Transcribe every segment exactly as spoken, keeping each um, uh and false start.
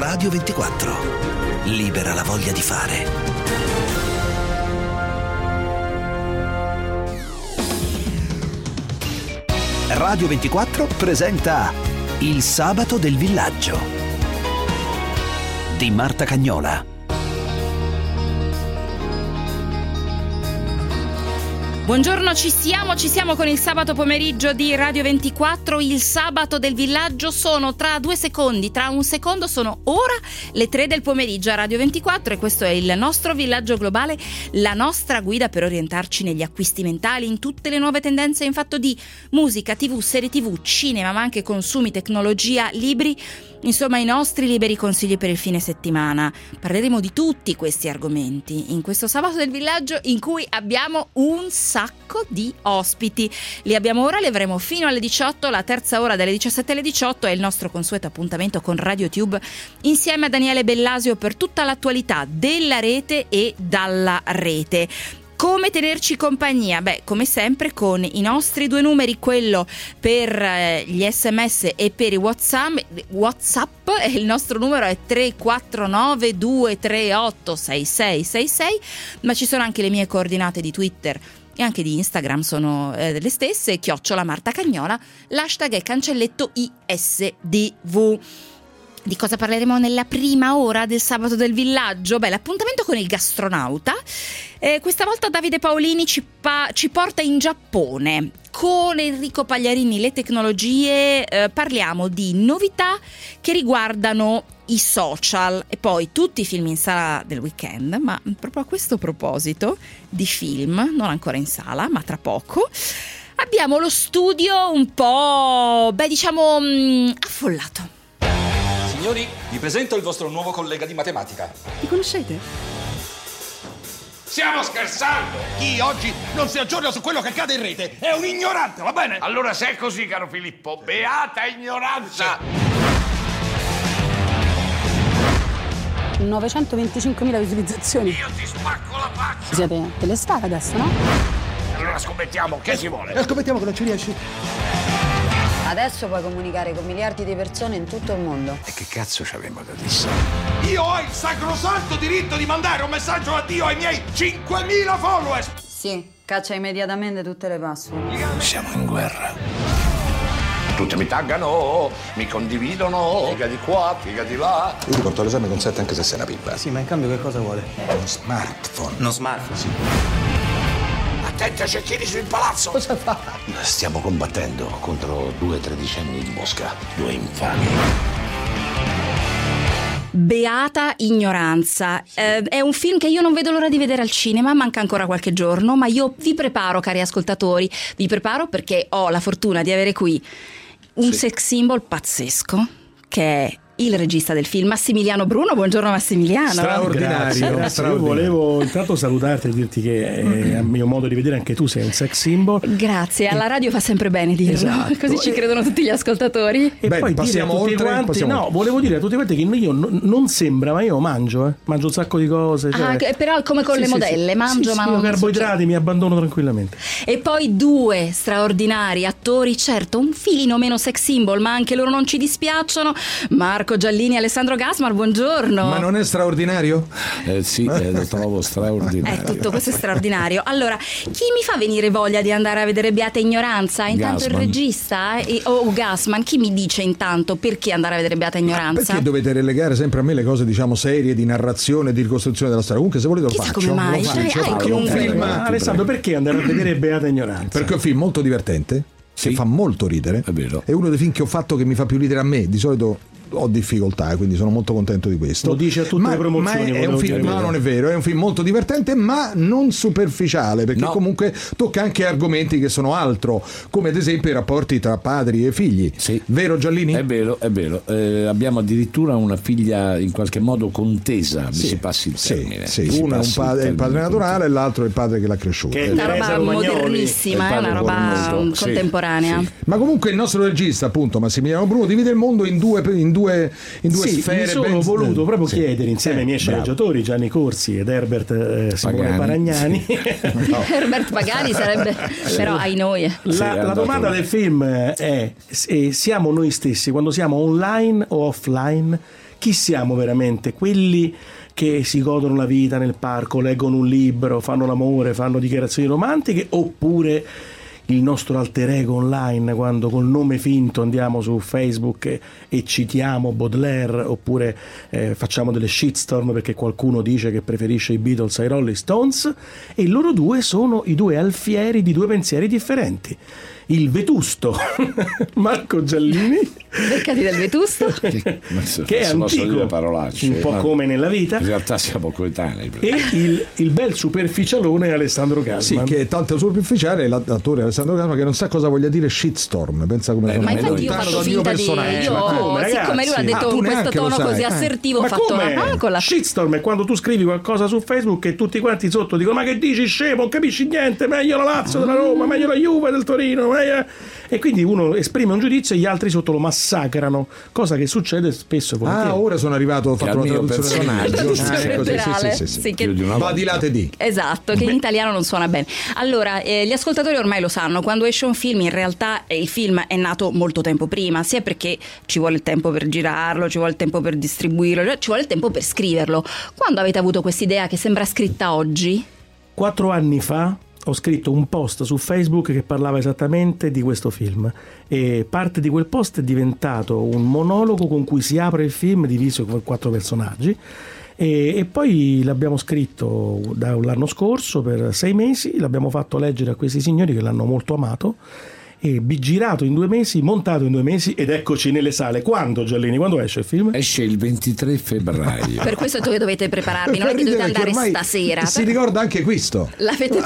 Radio ventiquattro. Libera la voglia di fare. Radio ventiquattro presenta Il sabato del villaggio di Marta Cagnola. Buongiorno, ci siamo, ci siamo con il sabato pomeriggio di Radio ventiquattro, il sabato del villaggio. Sono tra due secondi, tra un secondo sono ora le tre del pomeriggio a Radio ventiquattro e questo è il nostro villaggio globale, la nostra guida per orientarci negli acquisti mentali, in tutte le nuove tendenze in fatto di musica, tv, serie tv, cinema, ma anche consumi, tecnologia, libri. Insomma, i nostri liberi consigli per il fine settimana. Parleremo di tutti questi argomenti in questo sabato del villaggio in cui abbiamo un sacco di ospiti. Li abbiamo ora, li avremo fino alle diciotto. La terza ora dalle diciassette alle diciotto è il nostro consueto appuntamento con RadioTube insieme a Daniele Bellasio per tutta l'attualità della rete e dalla rete. Come tenerci compagnia? Beh, come sempre con i nostri due numeri, quello per eh, gli sms e per i WhatsApp. WhatsApp, il nostro numero è tre quattro nove due tre otto sei sei sei sei, ma ci sono anche le mie coordinate di Twitter e anche di Instagram, sono eh, le stesse, chiocciola Marta Cagnola, l'hashtag è cancelletto I S D V. Di cosa parleremo nella prima ora del sabato del villaggio? Beh, l'appuntamento con il gastronauta. Eh, questa volta Davide Paolini ci, pa- ci porta in Giappone. Con Enrico Pagliarini, le tecnologie, eh, parliamo di novità che riguardano i social e poi tutti i film in sala del weekend. Ma proprio a questo proposito di film, non ancora in sala, ma tra poco, abbiamo lo studio un po', beh, diciamo, mh, affollato. Signori, vi presento il vostro nuovo collega di matematica. Mi conoscete? Stiamo scherzando! Chi oggi non si aggiorna su quello che accade in rete è un ignorante, va bene? Allora se è così, caro Filippo, beata ignoranza! novecentoventicinquemila visualizzazioni. Io ti spacco la faccia! Siete telesfera adesso, no? Allora scommettiamo, che si vuole? E scommettiamo che non ci riesci. Adesso puoi comunicare con miliardi di persone in tutto il mondo. E che cazzo ci avremo da dire? Io ho il sacrosanto diritto di mandare un messaggio a Dio ai miei cinquemila followers! Sì, caccia immediatamente tutte le password. Siamo in guerra. Tutti mi taggano, mi condividono, figa di qua, figa di là. Io ti porto all'esame con sette anche se sei una pippa. Sì, ma in cambio che cosa vuole? Uno smartphone. Uno smartphone? Sì. Attenti a cecchini sul palazzo. Cosa fa? Stiamo combattendo contro due tredicenni di Mosca, due infami. Beata ignoranza. Eh, è un film che io non vedo l'ora di vedere al cinema, manca ancora qualche giorno, ma io vi preparo, cari ascoltatori, vi preparo perché ho la fortuna di avere qui un sì. sex symbol pazzesco che è il regista del film, Massimiliano Bruno. Buongiorno Massimiliano. Straordinario. Grazie. Io volevo intanto salutarti e dirti che eh, a mio modo di vedere anche tu sei un sex symbol. Grazie, alla radio fa sempre bene dirlo, esatto. Così ci credono tutti gli ascoltatori. E Beh, poi passiamo dire a tutti oltre, quanti, passiamo no, oltre. volevo dire a tutti quanti che io non, non sembra, ma io mangio, eh. mangio un sacco di cose. Cioè. Ah, che, però come con sì, le sì, modelle, sì. mangio sì, ma sì, non carboidrati succede. mi abbandono tranquillamente. E poi due straordinari attori, certo un filino meno sex symbol, ma anche loro non ci dispiacciono. Marco Giallini e Alessandro Gasmar, buongiorno. Ma non è straordinario? Eh sì, eh, lo trovo straordinario. Eh, tutto questo è straordinario. Allora, chi mi fa venire voglia di andare a vedere Beata Ignoranza? Intanto Gassman. il regista e, o oh, Gassman, chi mi dice intanto perché andare a vedere Beata Ignoranza? Perché dovete relegare sempre a me le cose, diciamo, serie di narrazione, di ricostruzione della storia? Comunque se volete lo Chissà faccio. come mai, lo cioè, faccio. hai È un comunque- film, Ma, Alessandro, perché andare a vedere Beata Ignoranza? perché è un film molto divertente, Sì. che fa molto ridere. È vero. È uno dei film che ho fatto che mi fa più ridere a me. Di solito ho difficoltà, quindi sono molto contento di questo. Lo dice a tutte ma, le promozioni, ma è, è volevo un film, dire. no, non è vero, è un film molto divertente, ma non superficiale, perché No. comunque tocca anche argomenti che sono altro, come ad esempio i rapporti tra padri e figli. Sì. Vero Giallini? È vero, è vero. Eh, abbiamo addirittura una figlia in qualche modo contesa, mi Sì, si passi il sì, termine. sì. Mi si Uno è, un passi il padre, è il padre termine naturale e l'altro è il padre che l'ha cresciuto. Che è Una Teresa roba Romagnoli. modernissima, Il è una padre roba Romagnoli, sì, contemporanea. sì. Ma comunque il nostro regista, appunto Massimiliano Bruno, divide il mondo in due, in due, in due Sì, sfere. mi sono ben- voluto proprio sì. chiedere insieme Eh, ai miei bravo. sceneggiatori Gianni Corsi ed Herbert eh, Simone Pagani. Paragnani. No. Herbert Pagani sarebbe, però ai noi. La, Sì, è la andato domanda bene. del film è: se siamo noi stessi quando siamo online o offline? chi siamo veramente? Quelli che si godono la vita nel parco, leggono un libro, fanno l'amore, fanno dichiarazioni romantiche, oppure il nostro alter ego online, quando col nome finto andiamo su Facebook e, e citiamo Baudelaire, oppure eh, facciamo delle shitstorm perché qualcuno dice che preferisce i Beatles ai Rolling Stones, e loro due sono i due alfieri di due pensieri differenti. Il vetusto Marco Giallini, beccati del vetusto, che, che è antico, parolacce, un po' no? come nella vita. In realtà siamo coetanei. E il, il bel superficialone Alessandro Gasman. Sì, che è tanto superficiale l'attore Alessandro Gasman, che non sa cosa voglia dire shitstorm. Pensa come eh, sono ma infatti io lontano faccio dal mio finta di personaggio. io, come, siccome lui l'ha detto Ah, con questo neanche lo tono sai. così Eh. assertivo, ho Ma fatto come? ah, con la... Shitstorm è quando tu scrivi qualcosa su Facebook e tutti quanti sotto dicono: ma che dici, scemo, non capisci niente, meglio la Lazio della Roma, meglio la Juve del Torino, meglio... e quindi uno esprime un giudizio e gli altri sotto lo massacrano, cosa che succede spesso e volentieri. Ah, ora sono arrivato, ho Che fatto al la mio traduzione personaggio Ah, Sì, ecco, sì, letterale. sì, sì, sì. Sì, che- Più di una Va volta. di latte di. Esatto, che in italiano non suona bene. Allora, eh, gli ascoltatori ormai lo sanno, quando esce un film in realtà eh, il film è nato molto tempo prima, sia perché ci vuole il tempo per girarlo, ci vuole il tempo per distribuirlo, cioè ci vuole il tempo per scriverlo. Quando avete avuto quest'idea che sembra scritta oggi? Quattro anni fa ho scritto un post su Facebook che parlava esattamente di questo film, e parte di quel post è diventato un monologo con cui si apre il film diviso con quattro personaggi, e, e poi l'abbiamo scritto dall'anno scorso per sei mesi, l'abbiamo fatto leggere a questi signori che l'hanno molto amato, e girato in due mesi, montato in due mesi, ed eccoci nelle sale. Quando, Giallini? Quando esce il film? Esce il ventitré febbraio. Per questo dove dovete prepararvi, non è che dovete andare stasera. Si ricorda anche questo. L'avete,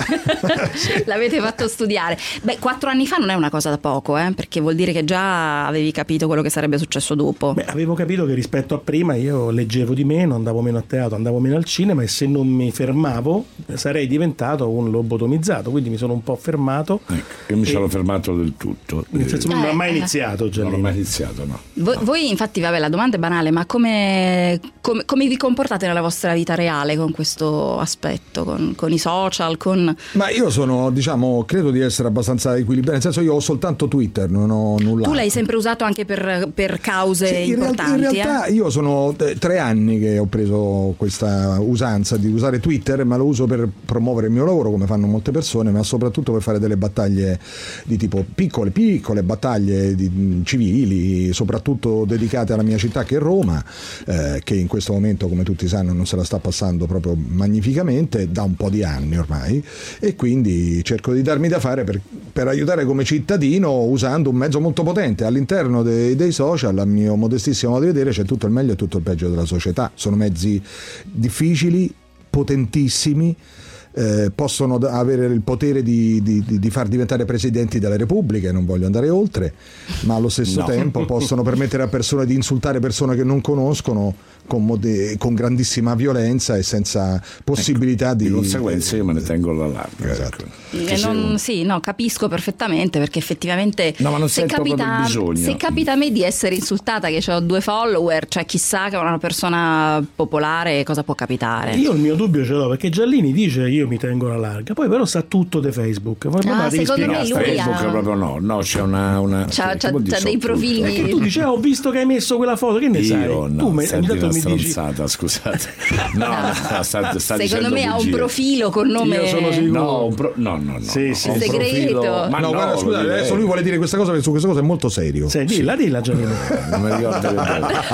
l'avete fatto studiare. Beh, quattro anni fa non è una cosa da poco, eh, perché vuol dire che già avevi capito quello che sarebbe successo dopo. Beh, avevo capito che rispetto a prima io leggevo di meno, andavo meno a teatro, andavo meno al cinema, e se non mi fermavo sarei diventato un lobotomizzato, quindi mi sono un po' fermato. Ecco, io mi E- sono fermato del tutto. Nel senso, non Eh, ha mai eh. iniziato, Non Giallini. ho mai iniziato, no. Voi, voi infatti, vabbè, la domanda è banale, ma come, come, come vi comportate nella vostra vita reale con questo aspetto, con, con i social, con... Ma io sono, diciamo, credo di essere abbastanza equilibrato, nel senso, io ho soltanto Twitter, non ho nulla. Tu l'hai sempre usato anche per, per cause Sì, in, real- importanti, in realtà eh? io sono eh, tre anni che ho preso questa usanza di usare Twitter, ma lo uso per promuovere il mio lavoro, come fanno molte persone, ma soprattutto per fare delle battaglie di tipo piccole, piccole battaglie di, civili, soprattutto dedicate alla mia città, che è Roma, eh, che in questo momento, come tutti sanno, non se la sta passando proprio magnificamente da un po' di anni ormai, e quindi cerco di darmi da fare per, per aiutare come cittadino, usando un mezzo molto potente. All'interno dei, dei social, a mio modestissimo modo di vedere, c'è tutto il meglio e tutto il peggio della società. Sono mezzi difficili, potentissimi, eh, possono d- avere il potere di, di, di- di far diventare presidenti delle repubbliche, non voglio andare oltre, ma allo stesso No. tempo possono permettere a persone di insultare persone che non conoscono con, mode- con grandissima violenza e senza possibilità Ecco, di... di conseguenza io me ne tengo alla larga. Esatto. Ecco. Eh, Che se- non- sì, no, capisco perfettamente, perché effettivamente No, ma non se, sento proprio capita, il bisogno. se capita a me di essere insultata che ho due follower, cioè chissà che una persona popolare cosa può capitare. Io il mio dubbio ce l'ho, perché Giallini dice io mi tengo alla larga, poi però sa tutto di Facebook. Poi Ah, ma devi secondo me spiegare. lui Facebook ha- proprio no, no, c'è una... una C'ha- che c'ha- vuol dire c'ha dei so tutto? profili- Perché tu dici, ah, ho visto che hai messo quella foto, che ne sai? Io no, tu me- senti ogni tanto una mi dici, stronzata, scusate. No, no, sta, sta Secondo dicendo me ha un bugie. profilo con nome. Io sono sicuro. No, un pro- no, no, no. Sì, no, sì. ho un Segreto. profilo- Ma no, guarda, lo scusate, direi. adesso lui vuole dire questa cosa, perché su questa cosa è molto serio. Sì, dilla, dilla Giannini. Non mi ricordo che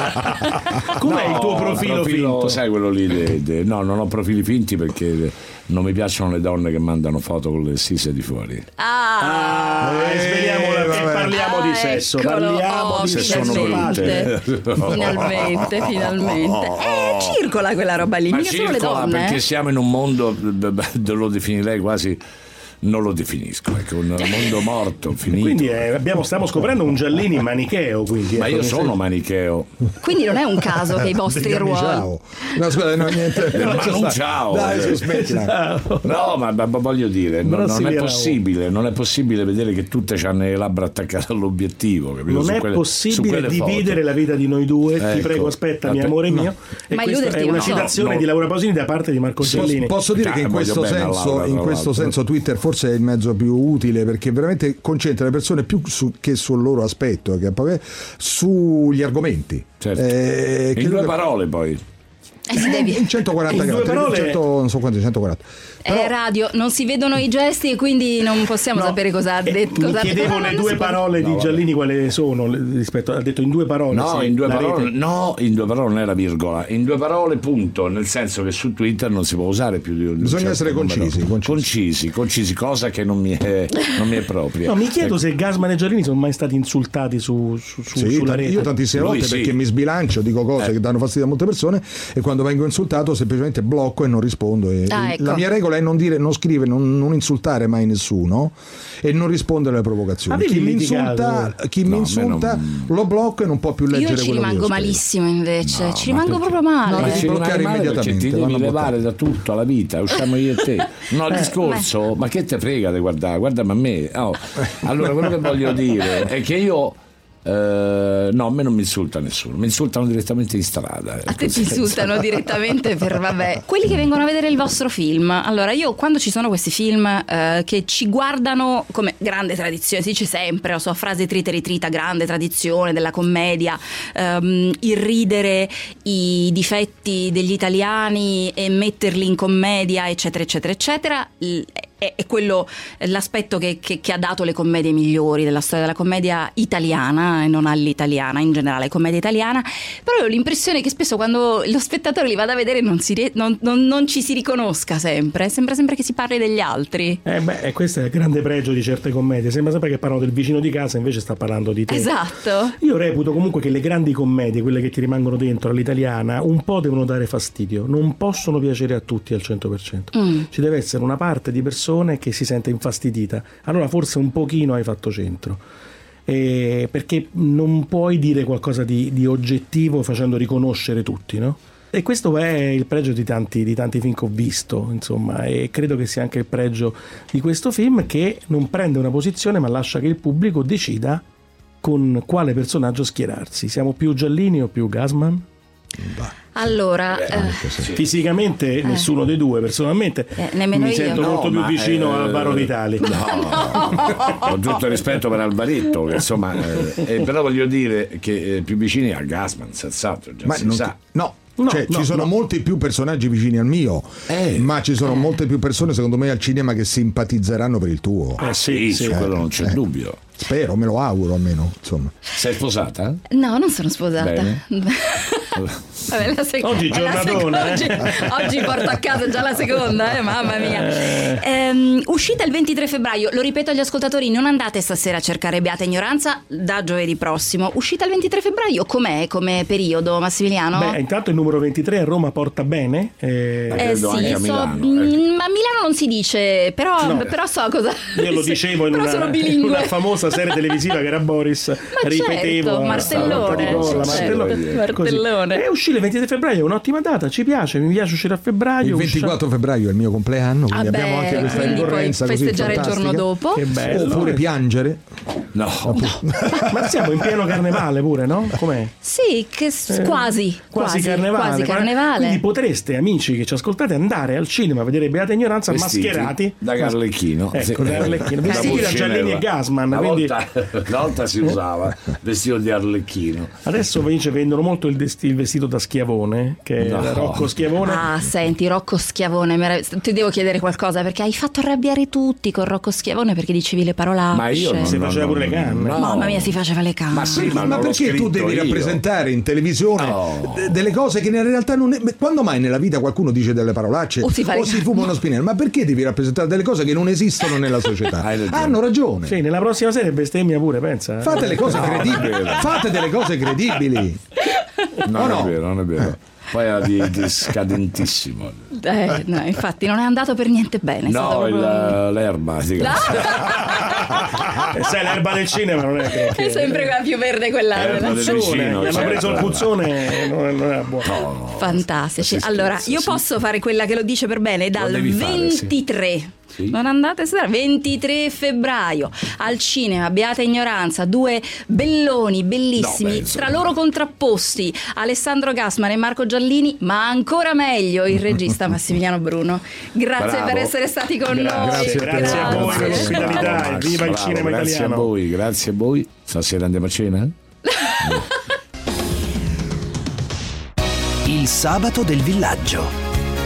Com'è No, il tuo profilo, finto? Sai quello lì? de- de- no, non ho profili finti perché non mi piacciono le donne che mandano foto con le sise di fuori. Ah, Ah, eh, sveliamo la- Eh, vabbè. parliamo Ah, di sesso, eccolo. parliamo Oh, di Se sesso. sono finalmente. brutte. finalmente, finalmente. Eh, circola quella roba lì, Ma mica solo le circola donne. perché eh. siamo in un mondo, beh, beh, lo definirei quasi, non lo definisco, ecco, un mondo morto, finito. Quindi eh, abbiamo, stiamo scoprendo un Giallini manicheo, quindi, Ma ecco, io nel sono senso- manicheo. Quindi non è un caso che i vostri Degli anni, ruoli. ciao. No, scusa, no, niente. Ma lascia non stare. ciao. Dai, su, smettila. No, ma, ma voglio dire, non, non è Brasiliano. possibile, non è possibile vedere che tutte hanno le labbra attaccate all'obiettivo, capito? Non Su è quelle- su possibile quelle foto. dividere la vita di noi due. Ti Ecco. prego, aspettami, Aspetta, amore no. mio. E Ma questa è illuderti una no. citazione No, di Laura Pausini da parte di Marco Sì, Giallini. Posso dire Ah, che in voglio questo bene a senso, Laura, in tra questo l'altro. senso Twitter forse è il mezzo più utile, perché veramente concentra le persone più su, che sul loro aspetto, che poi sugli argomenti. Certo. Eh, in due che... parole poi. Eh, si devi... in centoquaranta in due parole... cento, non so quanti, centoquaranta. Però... È radio, non si vedono i gesti e quindi non possiamo no, sapere cosa ha detto. Mi chiedevo le due parole di Giallini quali sono rispetto, ha detto in due parole. No, sì, in due parole, rete. no, in due parole non era virgola, in due parole punto, nel senso che su Twitter non si può usare più di un bisogna certo essere concisi, concisi concisi, concisi, cosa che non mi è, non mi è propria. No, mi chiedo ecco. se Gassman e Giallini sono mai stati insultati su, su, su, sì, sulla rete. Io tantissime Lui volte sì. perché mi sbilancio, dico cose eh. che danno fastidio a molte persone, e quando vengo insultato semplicemente blocco e non rispondo. E ah, ecco. La mia regola è non dire, non scrivere, non, non insultare mai nessuno e non rispondere alle provocazioni. Chi mi insulta, chi no, mi insulta non... lo blocco e non può più leggere. Io ci quello rimango che io malissimo invece, no, ci rimango perché? proprio male. No, Ci bloccare male perché ti devi levare bloccare. da tutto alla vita, usciamo io e te. No, il Eh, discorso, ma che te frega di guardare, guardami a me. Oh. Allora, quello che voglio dire è che io Uh, no, a me non mi insulta nessuno, mi insultano direttamente in strada. A te ti insultano direttamente per vabbè. Quelli che vengono a vedere il vostro film. Allora, io quando ci sono questi film uh, che ci guardano come grande tradizione, si dice sempre, la sua frase trita ritrita, grande tradizione della commedia, um, il ridere i difetti degli italiani e metterli in commedia, eccetera, eccetera, eccetera. L- è quello l'aspetto che, che, che ha dato le commedie migliori della storia della commedia italiana e non all'italiana, in generale commedia italiana. Però ho l'impressione che spesso quando lo spettatore li vada a vedere non, si, non, non, non ci si riconosca sempre, sembra sempre che si parli degli altri. Eh beh, questo è il grande pregio di certe commedie, sembra sempre che parlano del vicino di casa, invece sta parlando di te. Esatto. Io reputo comunque che le grandi commedie, quelle che ti rimangono dentro all'italiana, un po' devono dare fastidio, non possono piacere a tutti al cento per cento. Mm. Ci deve essere una parte di persone che si sente infastidita, allora forse un pochino hai fatto centro, eh, perché non puoi dire qualcosa di, di oggettivo facendo riconoscere tutti, no? E questo è il pregio di tanti, di tanti film che ho visto, insomma, e credo che sia anche il pregio di questo film, che non prende una posizione ma lascia che il pubblico decida con quale personaggio schierarsi. Siamo più Giallini o più Gassman? Allora, Beh, eh, sì. Fisicamente eh. nessuno dei due, personalmente eh, nemmeno mi io. sento No, molto più vicino eh, a Baro d'Italia. No, no. Con tutto il rispetto per Alvaretto, che insomma, eh, eh, però voglio dire che eh, più vicini a Gassman, senz'altro, già Ma si non sa. No. No, cioè, no, ci sono no. molti più personaggi vicini al mio, Eh. ma ci sono molte più persone, secondo me, al cinema che simpatizzeranno per il tuo. Ah, sì, sì, su sì. quello non c'è Eh. dubbio. Spero, me lo auguro almeno, insomma. Sei sposata? no, non sono sposata. Bene. Vabbè, la sec- Oggi è la giornatona, sec- eh. oggi, oggi porto a casa già la seconda, eh, mamma mia. Ehm, uscita il ventitré febbraio, lo ripeto agli ascoltatori, non andate stasera a cercare Beata Ignoranza, da giovedì prossimo. Uscita il ventitré febbraio, com'è come periodo, Massimiliano? Beh, intanto il numero ventitré a Roma porta bene. Eh, Eh credo anche sì, a so, Milano, mm, eh. ma a Milano non si dice, però, No. però so cosa. Io lo sì, dicevo in però una, sono in bilingue. una famosa serie televisiva che era Boris, Ma ripetevo certo, a- Martellone, a- a- a- certo, Martellone, così. Martellone. E uscire il ventitré febbraio è un'ottima data, ci piace, mi piace uscire a febbraio. Il ventiquattro febbraio è il mio compleanno, quindi Ah, abbiamo beh, anche questa quindi ricorrenza puoi così festeggiare il giorno fantastica. dopo. Che bello. Oppure piangere. No. Ma siamo in pieno carnevale pure, no? Com'è? Sì, che s- Eh, quasi, Quasi quasi, carnevale. quasi carnevale. Quindi potreste, amici che ci ascoltate, andare al cinema a vedere Beata Ignoranza Vestiti mascherati da Garlecchino. Ecco, da Arlecchino. Vestiti da Giallini e Gassman. Una Quindi... volta, una volta si usava vestito di Arlecchino. Adesso invece vendono molto il, desti- il vestito da Schiavone, che No. è Rocco Schiavone. Ah, senti, Rocco Schiavone, merav- ti devo chiedere qualcosa perché hai fatto arrabbiare tutti con Rocco Schiavone perché dicevi le parolacce. Ma io non, Si non- faceva non- pure le canne. no. Mamma mia, si faceva le canne. Ma sì, ma, Ma non l'ho perché tu scritto devi io. rappresentare in televisione No. d- delle cose che in realtà non è... Quando mai nella vita qualcuno dice delle parolacce O si fa le canne. fuma uno spinello? Ma perché devi rappresentare delle cose che non esistono nella società? Hai ragione. Hanno ragione. Sì, nella prossima serie bestemmia pure, pensa. eh. Fate le cose No, credibili. non è vero. Fate delle cose credibili. No, O non no? è vero, non è vero. Poi era di, di scadentissimo. Eh, no, infatti non è andato per niente bene. è stato No, proprio- il- l'erba. Sì. E sai, l'erba del cinema non è che, che... è sempre quella più verde quella L'erba del vicino, hanno certo. preso il puzzone, non, non era buono. No, Fantastici. Allora, scherza, io sì. posso fare quella che lo dice per bene dal devi fare, ventitré. sì. Sì. Non andate a studiare. ventitré febbraio al cinema Beata Ignoranza, due belloni bellissimi, No, beh, insomma. tra loro contrapposti Alessandro Gassman e Marco Giallini, ma ancora meglio il regista Massimiliano Bruno. Grazie Bravo. per essere stati con Grazie. noi. Grazie, grazie a voi per Grazie. l'ospitalità, Bravo, e Max, viva il bravo, cinema grazie italiano. a voi, grazie a voi. Stasera andiamo a cena? Il sabato del villaggio.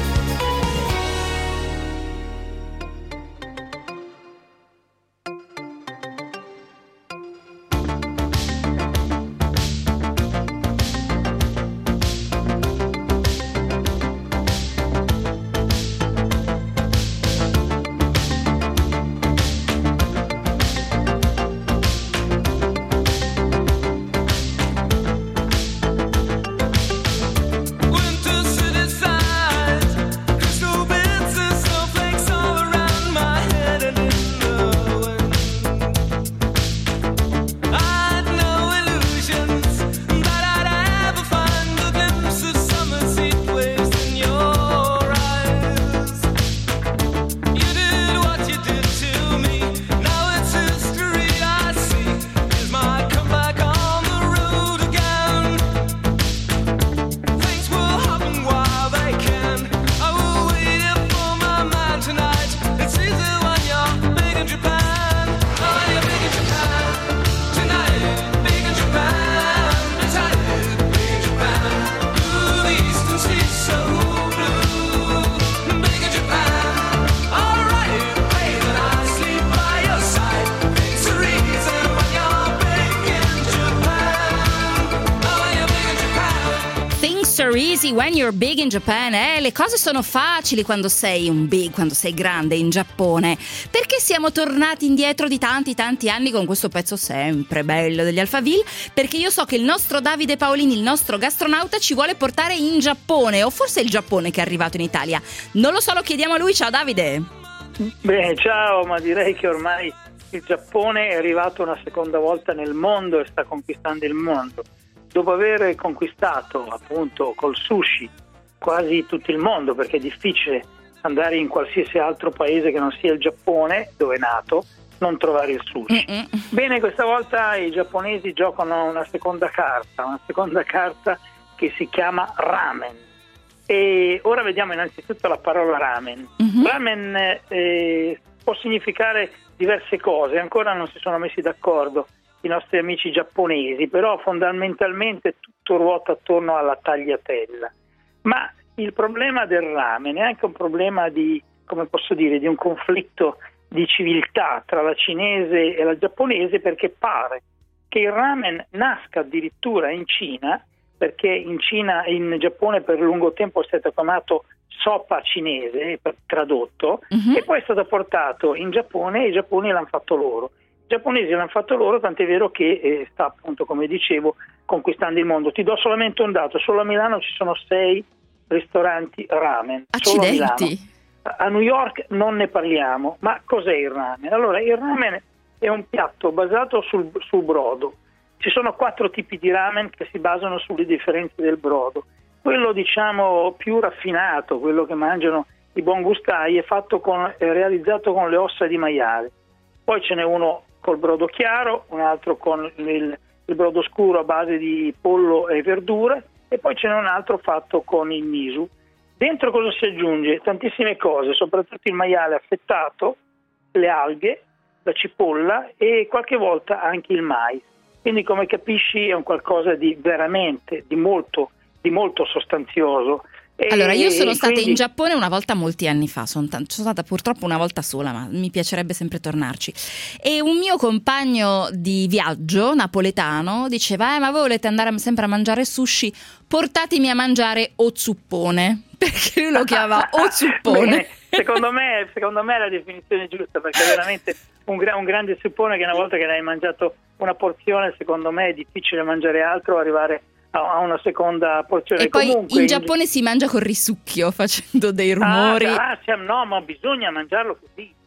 Easy when you're big in Japan. Eh, le cose sono facili quando sei un big, quando sei grande in Giappone. Perché siamo tornati indietro di tanti tanti anni con questo pezzo sempre bello degli Alphaville? Perché io so che il nostro Davide Paolini, il nostro gastronauta, ci vuole portare in Giappone, o forse è il Giappone che è arrivato in Italia. Non lo so, lo chiediamo a lui. Ciao Davide. Beh, ciao, ma direi che ormai il Giappone è arrivato una seconda volta nel mondo e sta conquistando il mondo. Dopo aver conquistato appunto col sushi quasi tutto il mondo, perché è difficile andare in qualsiasi altro paese che non sia il Giappone, dove è nato, non trovare il sushi. Mm-mm. Bene, questa volta i giapponesi giocano una seconda carta, una seconda carta che si chiama ramen. E ora vediamo innanzitutto la parola ramen. Mm-hmm. Ramen eh, può significare diverse cose, ancora non si sono messi d'accordo i nostri amici giapponesi, però fondamentalmente tutto ruota attorno alla tagliatella. Ma il problema del ramen è anche un problema di, come posso dire, di un conflitto di civiltà tra la cinese e la giapponese, perché pare che il ramen nasca addirittura in Cina, perché in Cina e in Giappone per lungo tempo è stato chiamato soppa cinese, tradotto, mm-hmm. e poi è stato portato in Giappone e i giapponesi l'hanno fatto loro. I giapponesi l'hanno fatto loro, tant'è vero che eh, sta appunto, come dicevo, conquistando il mondo. Ti do solamente un dato: solo a Milano ci sono sei ristoranti ramen. Accidenti. Solo a Milano. A New York non ne parliamo. Ma cos'è il ramen? Allora, il ramen è un piatto basato sul, sul brodo. Ci sono quattro tipi di ramen che si basano sulle differenze del brodo. Quello, diciamo, più raffinato, quello che mangiano i buon gustai, è fatto con, è realizzato con le ossa di maiale. Poi ce n'è uno col brodo chiaro, un altro con il, il brodo scuro a base di pollo e verdure, e poi ce n'è un altro fatto con il miso. Dentro cosa si aggiunge? Tantissime cose, soprattutto il maiale affettato, le alghe, la cipolla e qualche volta anche il mais. Quindi, come capisci, è un qualcosa di veramente, di molto, di molto sostanzioso. E, allora, io sono stata quindi... in Giappone una volta molti anni fa, sono, t- sono stata purtroppo una volta sola, ma mi piacerebbe sempre tornarci. E un mio compagno di viaggio napoletano diceva: eh, ma voi volete andare sempre a mangiare sushi? Portatemi a mangiare otsuppone, perché lui lo chiamava otsuppone. Bene, secondo me, secondo me è la definizione giusta, perché è veramente un, gra- un grande suppone che una volta che ne hai mangiato una porzione, secondo me è difficile mangiare altro o arrivare a una seconda porzione. E poi comunque in Giappone si mangia col risucchio, facendo dei rumori. Ah, ah, no, ma bisogna mangiarlo così.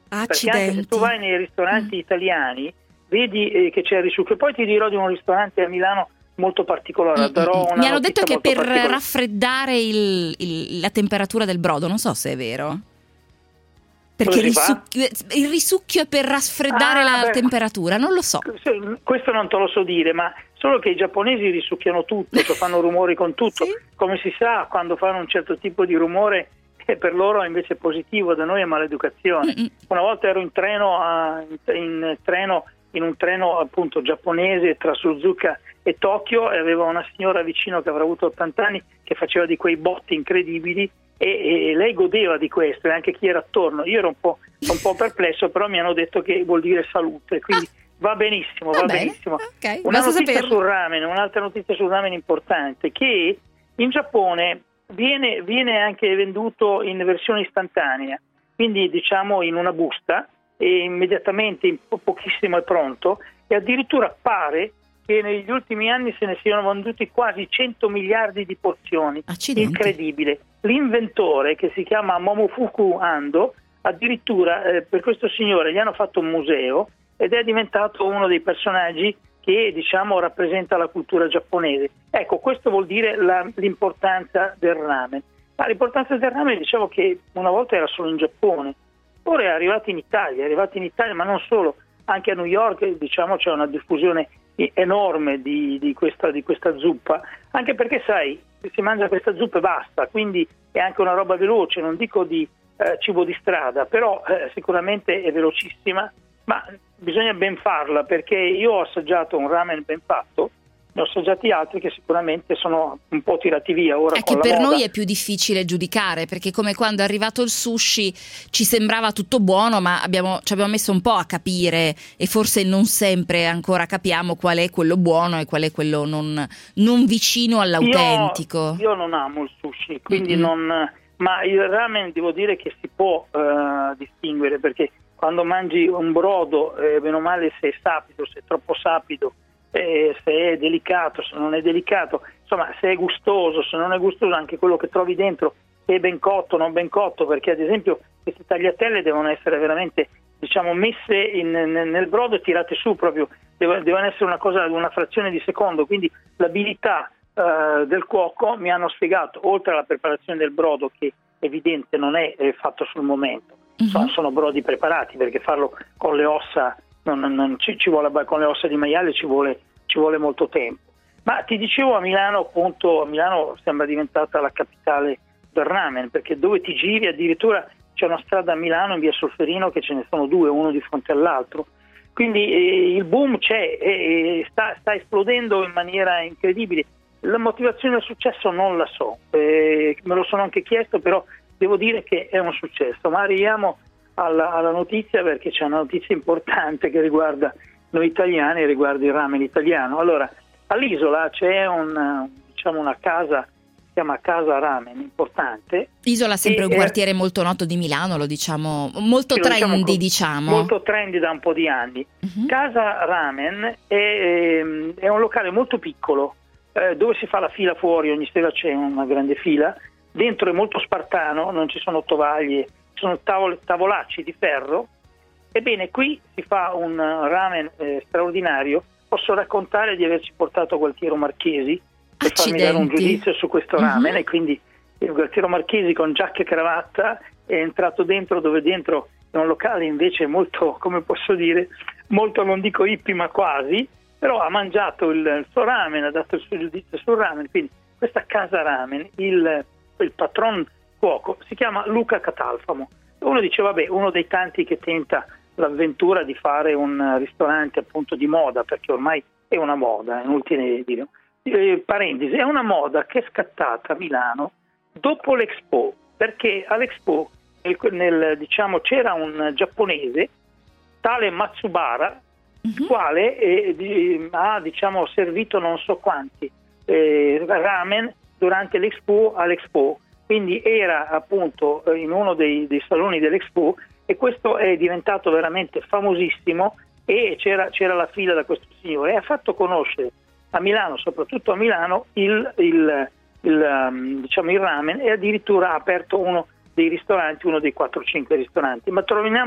Accidenti. Perché anche se tu vai nei ristoranti mm. italiani vedi eh, che c'è il risucchio. Poi ti dirò di un ristorante a Milano molto particolare. Darò una Mi hanno detto che per raffreddare il, il, la temperatura del brodo, non so se è vero. Perché il risucchio, il risucchio è per raffreddare ah, la beh, temperatura, non lo so. Questo non te lo so dire, ma solo che i giapponesi risucchiano tutto, cioè fanno rumori con tutto. Sì? Come si sa, quando fanno un certo tipo di rumore, per loro invece è positivo, da noi è maleducazione. Mm-mm. Una volta ero in treno, a, in treno in un treno appunto giapponese tra Suzuka e Tokyo, e aveva una signora vicino che avrà avuto ottanta anni che faceva di quei botti incredibili e, e lei godeva di questo, e anche chi era attorno. Io ero un po', un po' perplesso, però mi hanno detto che vuol dire salute, quindi ah, va benissimo, va, va benissimo. Okay, una notizia saperlo. sul ramen, un'altra notizia sul ramen importante, che in Giappone viene, viene anche venduto in versione istantanea, quindi diciamo in una busta, e immediatamente in po- pochissimo è pronto, e addirittura pare che negli ultimi anni se ne siano venduti quasi cento miliardi di porzioni. Accidenti. Incredibile. L'inventore, che si chiama Momofuku Ando, addirittura eh, per questo signore gli hanno fatto un museo ed è diventato uno dei personaggi che diciamo rappresenta la cultura giapponese. Ecco, questo vuol dire la, l'importanza del ramen. Ma l'importanza del ramen, dicevo che una volta era solo in Giappone, ora è arrivato in Italia, è arrivato in Italia, ma non solo, anche a New York diciamo c'è una diffusione enorme di, di, questa, di questa zuppa, anche perché sai, si mangia questa zuppa e basta, quindi è anche una roba veloce, non dico di eh, cibo di strada, però eh, sicuramente è velocissima, ma bisogna ben farla, perché io ho assaggiato un ramen ben fatto, ne ho assaggiati altri che sicuramente sono un po' tirati via ora. È che per moda. Noi è più difficile giudicare, perché come quando è arrivato il sushi ci sembrava tutto buono, ma abbiamo, ci abbiamo messo un po' a capire, e forse non sempre ancora capiamo qual è quello buono e qual è quello non, non vicino all'autentico. Io, io non amo il sushi, quindi mm-hmm. non, ma il ramen devo dire che si può uh, distinguere, perché quando mangi un brodo, eh, bene o male, se è sapido, se è troppo sapido, eh, se è delicato, se non è delicato, insomma, se è gustoso, se non è gustoso, anche quello che trovi dentro, se è ben cotto o non ben cotto, perché ad esempio queste tagliatelle devono essere veramente, diciamo, messe in, nel, nel brodo e tirate su proprio, devono, devono essere una cosa, una frazione di secondo, quindi l'abilità eh, del cuoco mi hanno spiegato, oltre alla preparazione del brodo, che evidente non è, è fatto sul momento. Sono, sono brodi preparati, perché farlo con le ossa non, non ci, ci vuole, con le ossa di maiale ci vuole, ci vuole molto tempo. Ma ti dicevo, a Milano appunto, a Milano sembra diventata la capitale del ramen, perché dove ti giri addirittura c'è una strada a Milano in via Solferino che ce ne sono due, uno di fronte all'altro, quindi eh, il boom c'è e eh, sta, sta esplodendo in maniera incredibile. La motivazione del successo non la so, eh, me lo sono anche chiesto, però devo dire che è un successo. Ma arriviamo alla, alla notizia, perché c'è una notizia importante che riguarda noi italiani e riguarda il ramen italiano. Allora, all'Isola c'è un, diciamo, una casa, si chiama Casa Ramen, importante. Isola è sempre un quartiere molto noto di Milano, lo diciamo, molto sì, trendy, diciamo, diciamo. Molto trendy da un po' di anni. Uh-huh. Casa Ramen è, è un locale molto piccolo, eh, dove si fa la fila fuori, ogni sera c'è una grande fila. Dentro è molto spartano, non ci sono tovaglie, ci sono tavole, tavolacci di ferro. Ebbene, qui si fa un ramen eh, straordinario. Posso raccontare di averci portato Gualtiero Marchesi per farmi dare un giudizio su questo ramen, uh-huh. E quindi il Gualtiero Marchesi con giacca e cravatta è entrato dentro, dove dentro è un locale invece molto, come posso dire, molto, non dico hippie, ma quasi, però ha mangiato il, il suo ramen, ha dato il suo giudizio sul ramen. Quindi questa Casa Ramen, il il patron cuoco si chiama Luca Catalfamo. Uno dice, vabbè, uno dei tanti che tenta l'avventura di fare un ristorante appunto di moda, perché ormai è una moda, è inutile dire. Eh, parentesi, è una moda che è scattata a Milano dopo l'Expo, perché all'Expo nel, nel, diciamo, c'era un giapponese, tale Matsubara, uh-huh. il quale eh, di, ha diciamo servito non so quanti eh, ramen durante l'Expo all'Expo, quindi era appunto in uno dei, dei saloni dell'Expo, e questo è diventato veramente famosissimo, e c'era, c'era la fila da questo signore, e ha fatto conoscere a Milano, soprattutto a Milano, il, il, il, um, diciamo il ramen, e addirittura ha aperto uno dei ristoranti, uno dei quattro cinque ristoranti. Ma torniamo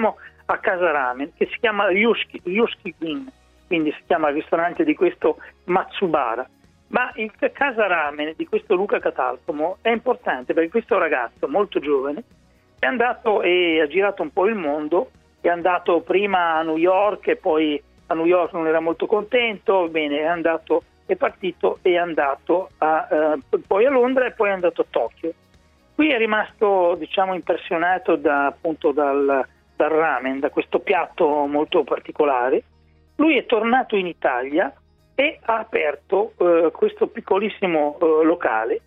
a Casa Ramen, che si chiama Ryushki, Ryushki Inn, quindi si chiama il ristorante di questo Matsubara. Ma il Casa Ramen di questo Luca Catalfamo è importante perché questo ragazzo molto giovane è andato e ha girato un po' il mondo, è andato prima a New York e poi a New York non era molto contento, bene, è andato, è partito e è andato a, eh, poi a Londra e poi è andato a Tokyo. Qui è rimasto, diciamo, impressionato da, appunto dal, dal ramen, da questo piatto molto particolare. Lui è tornato in Italia e ha aperto eh, questo piccolissimo eh, locale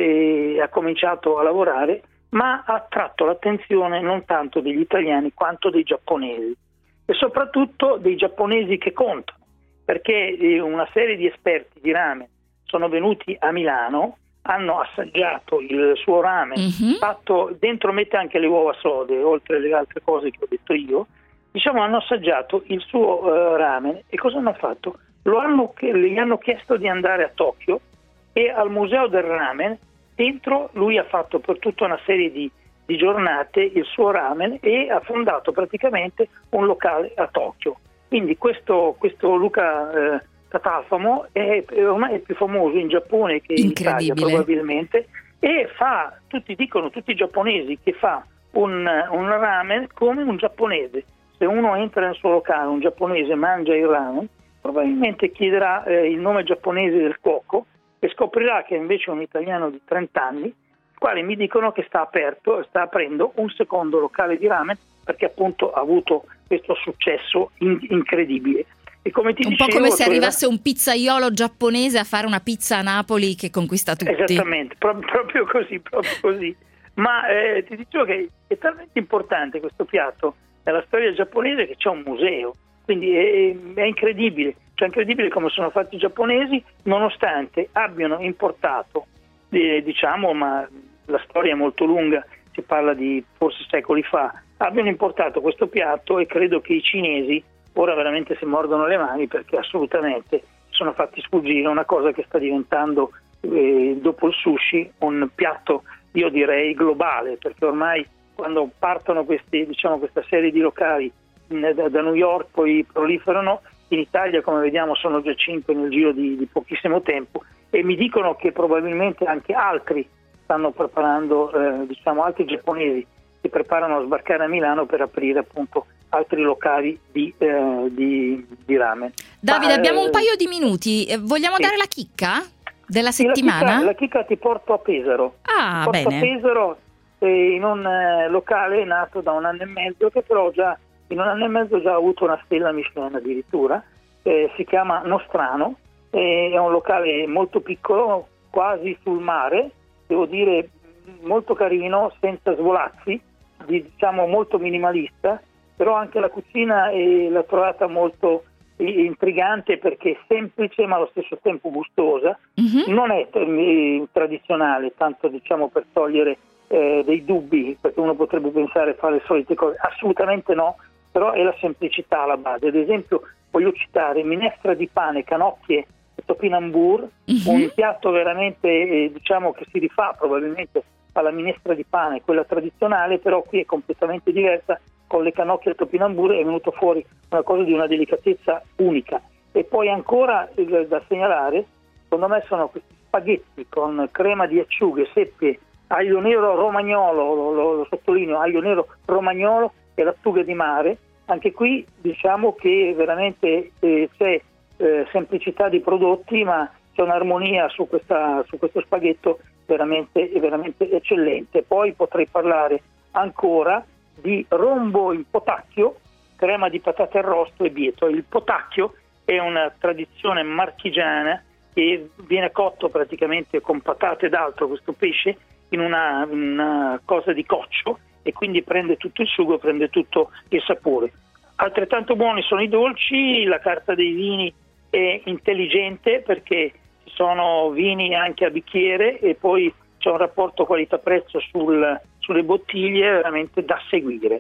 e ha cominciato a lavorare, ma ha attratto l'attenzione non tanto degli italiani quanto dei giapponesi e soprattutto dei giapponesi che contano, perché eh, una serie di esperti di ramen sono venuti a Milano, hanno assaggiato il suo ramen, mm-hmm. fatto dentro mette anche le uova sode, oltre alle altre cose che ho detto io, diciamo hanno assaggiato il suo uh, ramen e cosa hanno fatto? Lo hanno, gli hanno chiesto di andare a Tokyo e al Museo del Ramen, dentro lui ha fatto per tutta una serie di, di giornate il suo ramen e ha fondato praticamente un locale a Tokyo. Quindi questo, questo Luca eh, Catalfamo è, è ormai è più famoso in Giappone che in Italia probabilmente, e fa, tutti dicono, tutti i giapponesi, che fa un, un ramen come un giapponese. Se uno entra nel suo locale, un giapponese mangia il ramen, probabilmente chiederà eh, il nome giapponese del cuoco e scoprirà che invece è un italiano di trenta anni, il quale mi dicono che sta aperto, sta aprendo un secondo locale di ramen perché appunto ha avuto questo successo in- incredibile. E come ti un dicevo, po' come se era... arrivasse un pizzaiolo giapponese a fare una pizza a Napoli che conquista tutti. Esattamente, pro- proprio così, proprio così. Ma eh, ti dicevo che è talmente importante questo piatto nella storia giapponese che c'è un museo. Quindi è, è incredibile, cioè incredibile come sono fatti i giapponesi, nonostante abbiano importato, eh, diciamo, ma la storia è molto lunga, si parla di forse secoli fa, abbiano importato questo piatto e credo che i cinesi ora veramente si mordono le mani perché assolutamente sono fatti sfuggire una cosa che sta diventando, eh, dopo il sushi, un piatto, io direi, globale, perché ormai quando partono questi, diciamo, questa serie di locali da New York poi proliferano, in Italia come vediamo sono già cinque nel giro di, di pochissimo tempo e mi dicono che probabilmente anche altri stanno preparando, eh, diciamo altri giapponesi si preparano a sbarcare a Milano per aprire appunto altri locali di, eh, di, di ramen. Davide, Ma, abbiamo eh, un paio di minuti, eh, vogliamo sì. dare la chicca della sì, settimana? La chicca, la chicca ti porto a Pesaro. Ah, ti porto bene. a Pesaro eh, in un eh, locale nato da un anno e mezzo che però già in un anno e mezzo già ha avuto una stella Michelin addirittura, eh, si chiama Nostrano, eh, è un locale molto piccolo, quasi sul mare, devo dire molto carino, senza svolazzi, di, diciamo molto minimalista, però anche la cucina eh, l'ho trovata molto eh, intrigante perché è semplice ma allo stesso tempo gustosa, mm-hmm. non è eh, tradizionale, tanto diciamo per togliere eh, dei dubbi, perché uno potrebbe pensare a fare le solite cose, assolutamente no, però è la semplicità alla base. Ad esempio voglio citare minestra di pane, canocchie e topinambur, mm-hmm. un piatto veramente eh, diciamo che si rifà probabilmente alla minestra di pane, quella tradizionale, però qui è completamente diversa, con le canocchie e il topinambur è venuto fuori una cosa di una delicatezza unica. E poi ancora eh, da segnalare, secondo me sono questi spaghetti con crema di acciughe, seppie, aglio nero romagnolo, lo, lo, lo sottolineo, aglio nero romagnolo e lattuga di mare. Anche qui diciamo che veramente eh, c'è eh, semplicità di prodotti, ma c'è un'armonia su, questa, su questo spaghetto veramente, veramente eccellente. Poi potrei parlare ancora di rombo in potacchio, crema di patate arrosto e bieto. Il potacchio è una tradizione marchigiana che viene cotto praticamente con patate d'altro, questo pesce, in una, una cosa di coccio, e quindi prende tutto il sugo, prende tutto il sapore. Altrettanto buoni sono i dolci, la carta dei vini è intelligente perché ci sono vini anche a bicchiere e poi c'è un rapporto qualità-prezzo sul, sulle bottiglie veramente da seguire.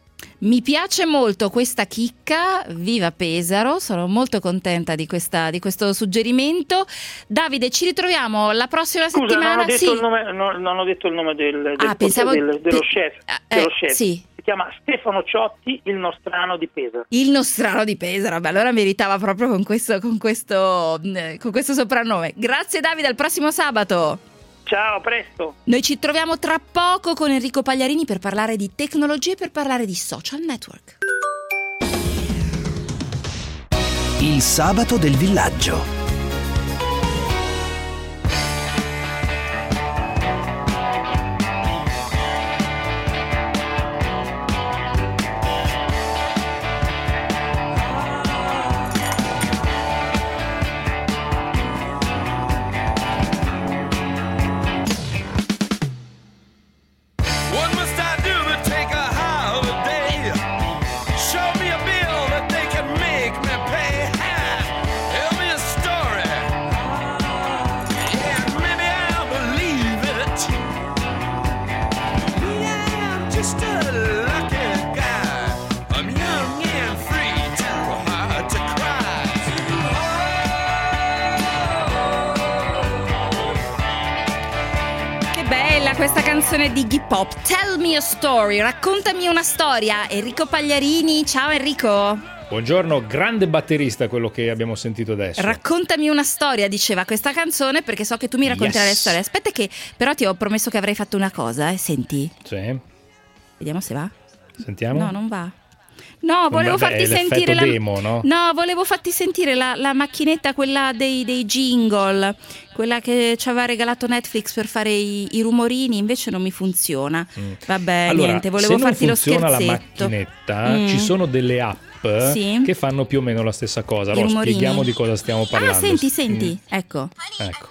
Mi piace molto questa chicca, viva Pesaro, sono molto contenta di, questa, di questo suggerimento. Davide, ci ritroviamo la prossima Scusa, settimana. non ho detto, sì. il, nome, no, non ho detto il nome del, del, ah, pensavo, del, dello, pe- chef, eh, dello chef. Sì. Si chiama Stefano Ciotti, il nostrano di Pesaro. Il nostrano di Pesaro, beh, allora meritava proprio con questo, con questo, con questo soprannome. Grazie Davide, al prossimo sabato. Ciao, a presto. Noi ci troviamo tra poco con Enrico Pagliarini per parlare di tecnologie e per parlare di social network. Il sabato del villaggio. Questa canzone di Iggy Pop, Tell Me a Story, raccontami una storia. Enrico Pagliarini, ciao Enrico. Buongiorno, grande batterista quello che abbiamo sentito adesso. Raccontami una storia, diceva questa canzone, perché so che tu mi racconterai Yes. le storie. Aspetta che però ti ho promesso che avrei fatto una cosa, eh, senti. Sì. Vediamo se va. Sentiamo. No, non va. No, volevo Beh, farti è l'effetto sentire la demo, no? No, volevo farti sentire la, la macchinetta, quella dei, dei jingle, quella che ci aveva regalato Netflix per fare i, i rumorini, invece non mi funziona. Mm. Vabbè, Allora, niente, volevo se non farti lo funziona scherzetto. la macchinetta, Mm. ci sono delle app Sì. che fanno più o meno la stessa cosa. I Allora, rumorini. spieghiamo di cosa stiamo parlando. Ah, senti, senti, Mm. ecco. Ecco.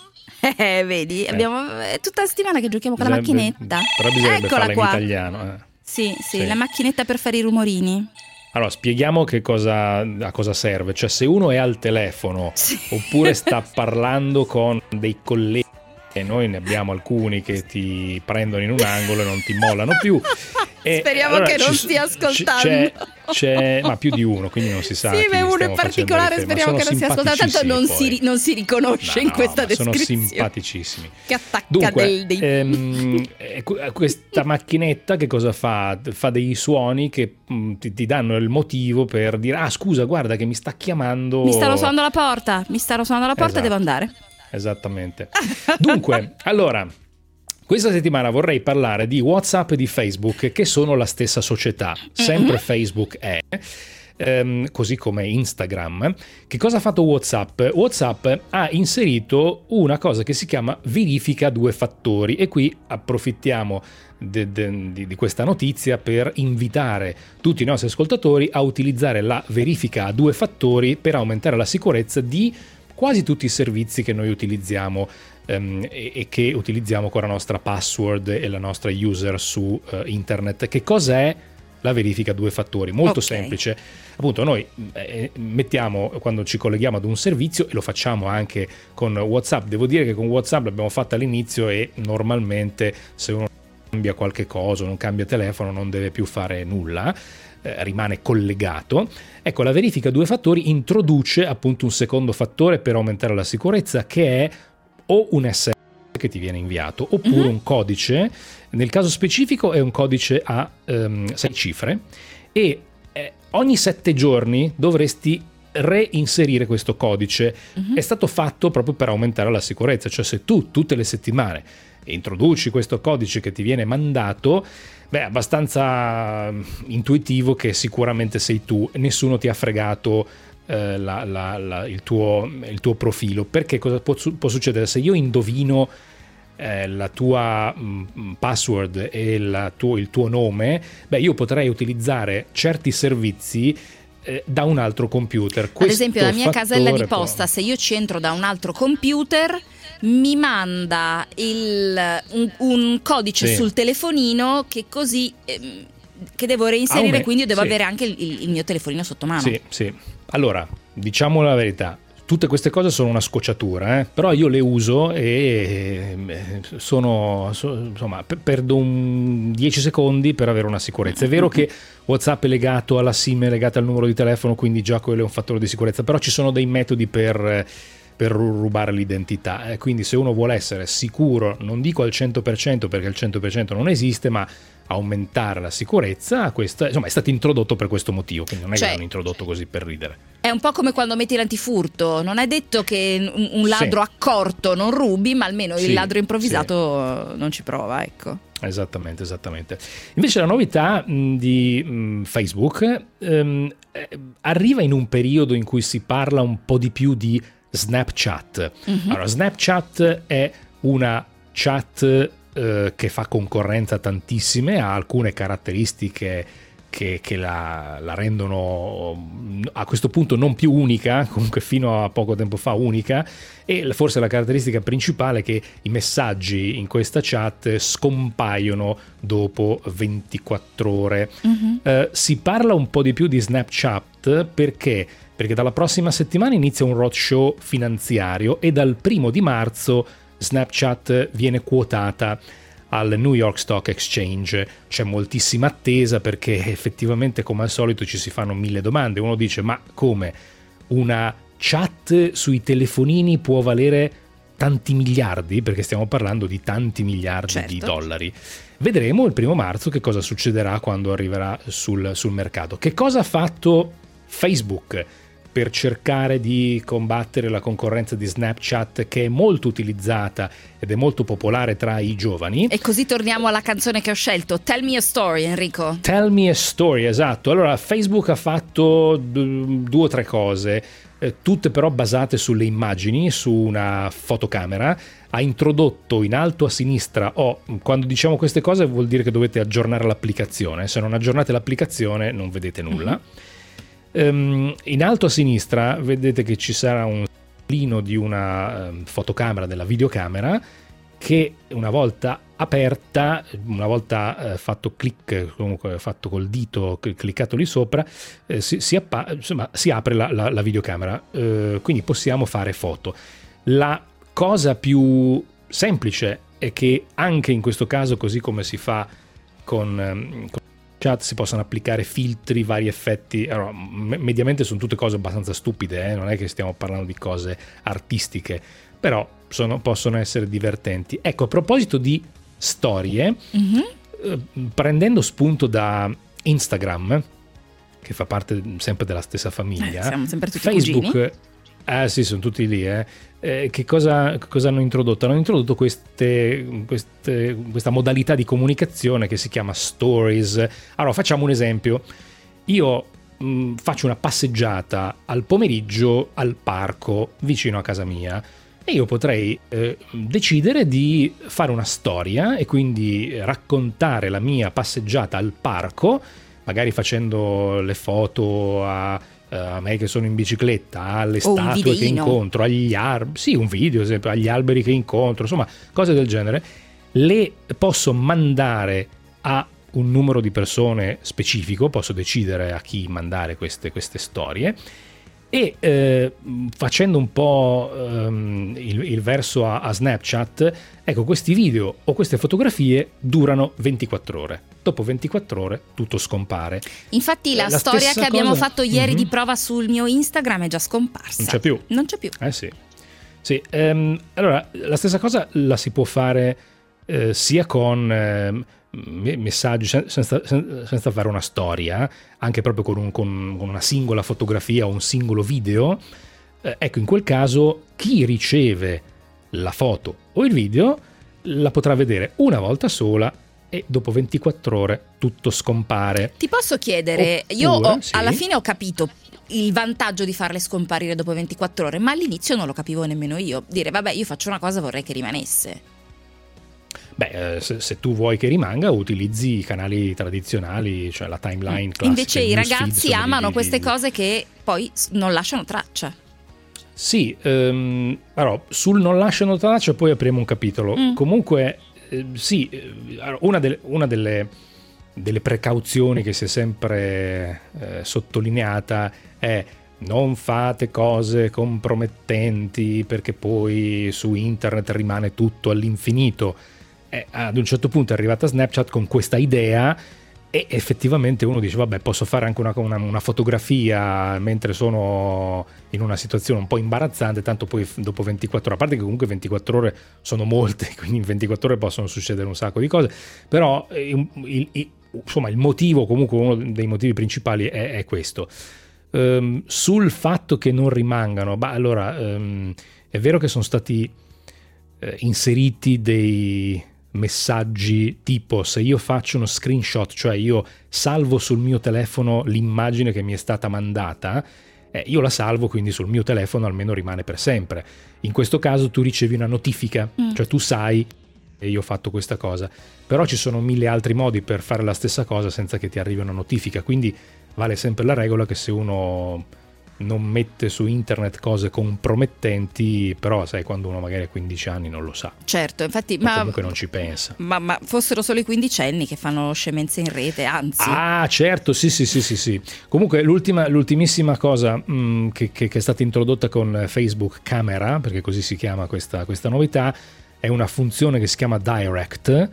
Eh, vedi, abbiamo è tutta la settimana che giochiamo con la Bisognerebbe- macchinetta. Però bisognerebbe Eccola farla qua. in italiano. eh. Sì, sì, Sì. la macchinetta per fare i rumorini. Allora, spieghiamo che cosa, a cosa serve. Cioè, se uno è al telefono oppure sta parlando con dei colleghi, e noi ne abbiamo alcuni che ti prendono in un angolo e non ti mollano più. E Speriamo allora che non ci- stia ci- ascoltando. C'è, c'è- ma più di uno, quindi non si sa. Sì, a chi beh, uno stiamo in facendo particolare riferimento. speriamo Ma che non sia sono ascoltato, tanto non simpaticissimi si, ri- non si riconosce in No, questa ma sono descrizione. simpaticissimi. Che attacca Dunque, del, dei... ehm, eh, que- questa macchinetta che cosa fa? Fa dei suoni che mh, ti, ti danno il motivo per dire: ah, scusa, guarda che mi sta chiamando. Mi stanno suonando la porta, mi stanno suonando la porta Esatto. e devo andare. Esattamente. Dunque, allora, questa settimana vorrei parlare di WhatsApp e di Facebook, che sono la stessa società. Sempre Mm-hmm. Facebook è, ehm, così come Instagram. Che cosa ha fatto WhatsApp? WhatsApp ha inserito una cosa che si chiama verifica a due fattori, e qui approfittiamo de- de- di, di questa notizia per invitare tutti i nostri ascoltatori a utilizzare la verifica a due fattori per aumentare la sicurezza di quasi tutti i servizi che noi utilizziamo ehm, e, e che utilizziamo con la nostra password e la nostra user su eh, internet. Che cos'è la verifica a due fattori? Molto Ok. semplice. Appunto, noi eh, mettiamo, quando ci colleghiamo ad un servizio, e lo facciamo anche con WhatsApp. Devo dire che con WhatsApp l'abbiamo fatta all'inizio, e normalmente se uno cambia qualche cosa, non cambia telefono, non deve più fare nulla, eh, rimane collegato. Ecco, la verifica a due fattori introduce appunto un secondo fattore per aumentare la sicurezza, che è o un S M S che ti viene inviato, oppure Mhm. un codice. Nel caso specifico è un codice a ehm, sei cifre, e eh, ogni sette giorni dovresti reinserire questo codice. Mhm. È stato fatto proprio per aumentare la sicurezza. Cioè, se tu tutte le settimane introduci questo codice che ti viene mandato, beh, è abbastanza intuitivo che sicuramente sei tu, nessuno ti ha fregato eh, la, la, la, il, tuo, il tuo profilo. Perché cosa può, può succedere? Se io indovino eh, la tua mh, password e la tuo, il tuo nome, beh, io potrei utilizzare certi servizi eh, da un altro computer. Ad Questo esempio la mia casella di fattore può- posta, se io ci entro da un altro computer, mi manda il, un, un codice Sì. sul telefonino che così ehm, che devo reinserire, Ah, un- quindi io devo sì. avere anche il, il mio telefonino sotto mano. Sì, sì. Allora, diciamo la verità. Tutte queste cose sono una scocciatura, eh? Però io le uso e eh, sono, so- insomma, per- perdo un dieci secondi per avere una sicurezza. È vero che WhatsApp è legato alla SIM, è legato al numero di telefono, quindi già quello è un fattore di sicurezza, però ci sono dei metodi per, per rubare l'identità. Eh? Quindi se uno vuole essere sicuro, non dico al cento per cento perché il cento per cento non esiste, ma aumentare la sicurezza, questa, insomma, è stato introdotto per questo motivo, quindi non è Cioè, che l'hanno introdotto così per ridere. È un po' come quando metti l'antifurto, non è detto che un, un ladro Sì. accorto non rubi, ma almeno Sì, il ladro improvvisato non ci prova, ecco. Esattamente, esattamente. Invece la novità mh, di mh, Facebook ehm, eh, arriva in un periodo in cui si parla un po' di più di Snapchat. Mhm. Allora, Snapchat è una chat eh, che fa concorrenza a tantissime, ha alcune caratteristiche che, che la, la rendono a questo punto non più unica, comunque fino a poco tempo fa unica, e forse la caratteristica principale è che i messaggi in questa chat scompaiono dopo ventiquattro ore. Mhm. Eh, si parla un po' di più di Snapchat perché? Perché dalla prossima settimana inizia un roadshow finanziario e dal primo di marzo Snapchat viene quotata al New York Stock Exchange. C'è moltissima attesa perché effettivamente, come al solito, ci si fanno mille domande. Uno dice: ma come una chat sui telefonini può valere tanti miliardi? Perché stiamo parlando di tanti miliardi Certo. di dollari. Vedremo il primo marzo che cosa succederà quando arriverà sul, sul mercato. Che cosa ha fatto Facebook per cercare di combattere la concorrenza di Snapchat, che è molto utilizzata ed è molto popolare tra i giovani? E così torniamo alla canzone che ho scelto, Tell Me a Story, Enrico. Tell Me a Story, esatto. Allora, Facebook ha fatto d- due o tre cose, eh, tutte però basate sulle immagini, su una fotocamera. Ha introdotto in alto a sinistra, o oh, quando diciamo queste cose vuol dire che dovete aggiornare l'applicazione, se non aggiornate l'applicazione non vedete nulla. Mm-hmm. Um, in alto a sinistra vedete che ci sarà un lino di una um, fotocamera, della videocamera, che una volta aperta, una volta uh, fatto clic, comunque fatto col dito, cliccato lì sopra, eh, si, si, appa- insomma, si apre la, la, la videocamera, uh, quindi possiamo fare foto. La cosa più semplice è che anche in questo caso, così come si fa con, um, con chat, si possono applicare filtri, vari effetti. Allora, mediamente sono tutte cose abbastanza stupide, eh? Non è che stiamo parlando di cose artistiche, però sono, possono essere divertenti. Ecco, a proposito di storie, mm-hmm. eh, prendendo spunto da Instagram, che fa parte sempre della stessa famiglia, eh, siamo sempre tutti Facebook, cugini. Eh sì, sono tutti lì, eh. Eh, che cosa, cosa hanno introdotto? Hanno introdotto queste, queste, questa modalità di comunicazione che si chiama Stories. Allora, facciamo un esempio. Io mh, faccio una passeggiata al pomeriggio al parco vicino a casa mia e io potrei eh, decidere di fare una storia e quindi raccontare la mia passeggiata al parco, magari facendo le foto a... a me che sono in bicicletta, alle o statue che incontro, agli alberi, sì, un video, ad esempio, agli alberi che incontro, insomma, cose del genere. Le posso mandare a un numero di persone specifico, posso decidere a chi mandare queste, queste storie e eh, facendo un po' ehm, il, il verso a, a Snapchat, ecco, questi video o queste fotografie durano ventiquattro ore. Dopo ventiquattro ore tutto scompare. Infatti la, la storia che abbiamo cosa... fatto ieri mm-hmm. di prova sul mio Instagram è già scomparsa. Non c'è più. Non c'è più. Eh sì. Sì, ehm, allora la stessa cosa la si può fare eh, sia con eh, messaggi senza, senza fare una storia, anche proprio con, un, con, con una singola fotografia o un singolo video. Eh, ecco, in quel caso chi riceve la foto o il video la potrà vedere una volta sola e dopo ventiquattro ore tutto scompare. Ti posso chiedere, Oppure, io ho, sì. alla fine ho capito il vantaggio di farle scomparire dopo ventiquattro ore, ma all'inizio non lo capivo nemmeno io. Dire vabbè, io faccio una cosa, vorrei che rimanesse. Beh, se, se tu vuoi che rimanga, utilizzi i canali tradizionali, cioè la timeline classica. Invece i newsfeed, ragazzi insomma, amano di, queste di... cose che poi non lasciano traccia. Sì, ehm, allora, sul non lasciano traccia poi apriamo un capitolo. Mm. Comunque, eh, sì, una, delle, una delle, delle precauzioni che si è sempre eh, sottolineata è: non fate cose compromettenti perché poi su internet rimane tutto all'infinito. Eh, ad un certo punto è arrivata Snapchat con questa idea E effettivamente uno dice vabbè, posso fare anche una, una, una fotografia mentre sono in una situazione un po' imbarazzante, tanto poi dopo ventiquattro ore, a parte che comunque ventiquattro ore sono molte, quindi in ventiquattro ore possono succedere un sacco di cose, però il, il, il, insomma il motivo, comunque uno dei motivi principali è, è questo. Um, sul fatto che non rimangano, bah, allora um, è vero che sono stati eh, inseriti dei messaggi tipo, se io faccio uno screenshot, cioè io salvo sul mio telefono l'immagine che mi è stata mandata, eh, io la salvo, quindi sul mio telefono almeno rimane per sempre. In questo caso tu ricevi una notifica, mm. cioè tu sai e io ho fatto questa cosa, però ci sono mille altri modi per fare la stessa cosa senza che ti arrivi una notifica, quindi vale sempre la regola che se uno non mette su internet cose compromettenti, però sai, quando uno magari ha quindici anni non lo sa. Certo, infatti, o ma comunque non ci pensa. Ma, ma fossero solo i quindicenni che fanno scemenze in rete, anzi. Ah, certo, sì, sì, sì, sì, sì. Comunque l'ultima, l'ultimissima cosa mh, che, che, che è stata introdotta con Facebook Camera, perché così si chiama questa, questa novità, è una funzione che si chiama Direct,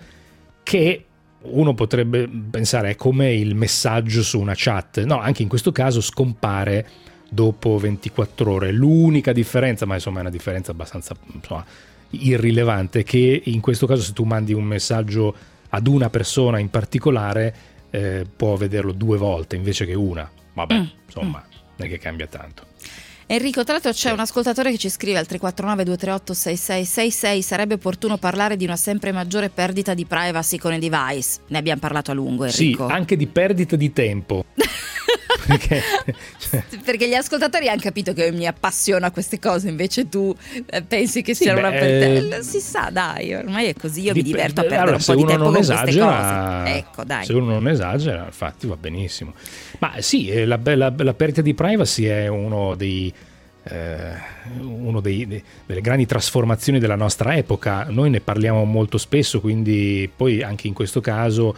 che uno potrebbe pensare è come il messaggio su una chat. No, anche in questo caso scompare dopo ventiquattro ore. L'unica differenza, ma insomma è una differenza abbastanza, insomma, irrilevante, che in questo caso se tu mandi un messaggio ad una persona in particolare eh, può vederlo due volte invece che una. Vabbè, mm. insomma, non è che cambia tanto. Enrico, tra l'altro c'è un ascoltatore che ci scrive al tre quattro nove due tre otto sei sei sei sei: sarebbe opportuno parlare di una sempre maggiore perdita di privacy con i device. Ne abbiamo parlato a lungo, Enrico. Sì, anche di perdita di tempo. Perché, cioè... perché gli ascoltatori hanno capito che mi appassiona queste cose, invece tu eh, pensi che sì, sia beh, una perdita. eh... Si sa, dai, ormai è così, io Dip- mi diverto a perdere allora, un po' di tempo con esagera, queste cose. Ecco, dai. Se uno non esagera, infatti va benissimo. Ma sì, la, la, la perdita di privacy è uno dei Eh, uno dei, dei, delle grandi trasformazioni della nostra epoca. Noi ne parliamo molto spesso, quindi poi anche in questo caso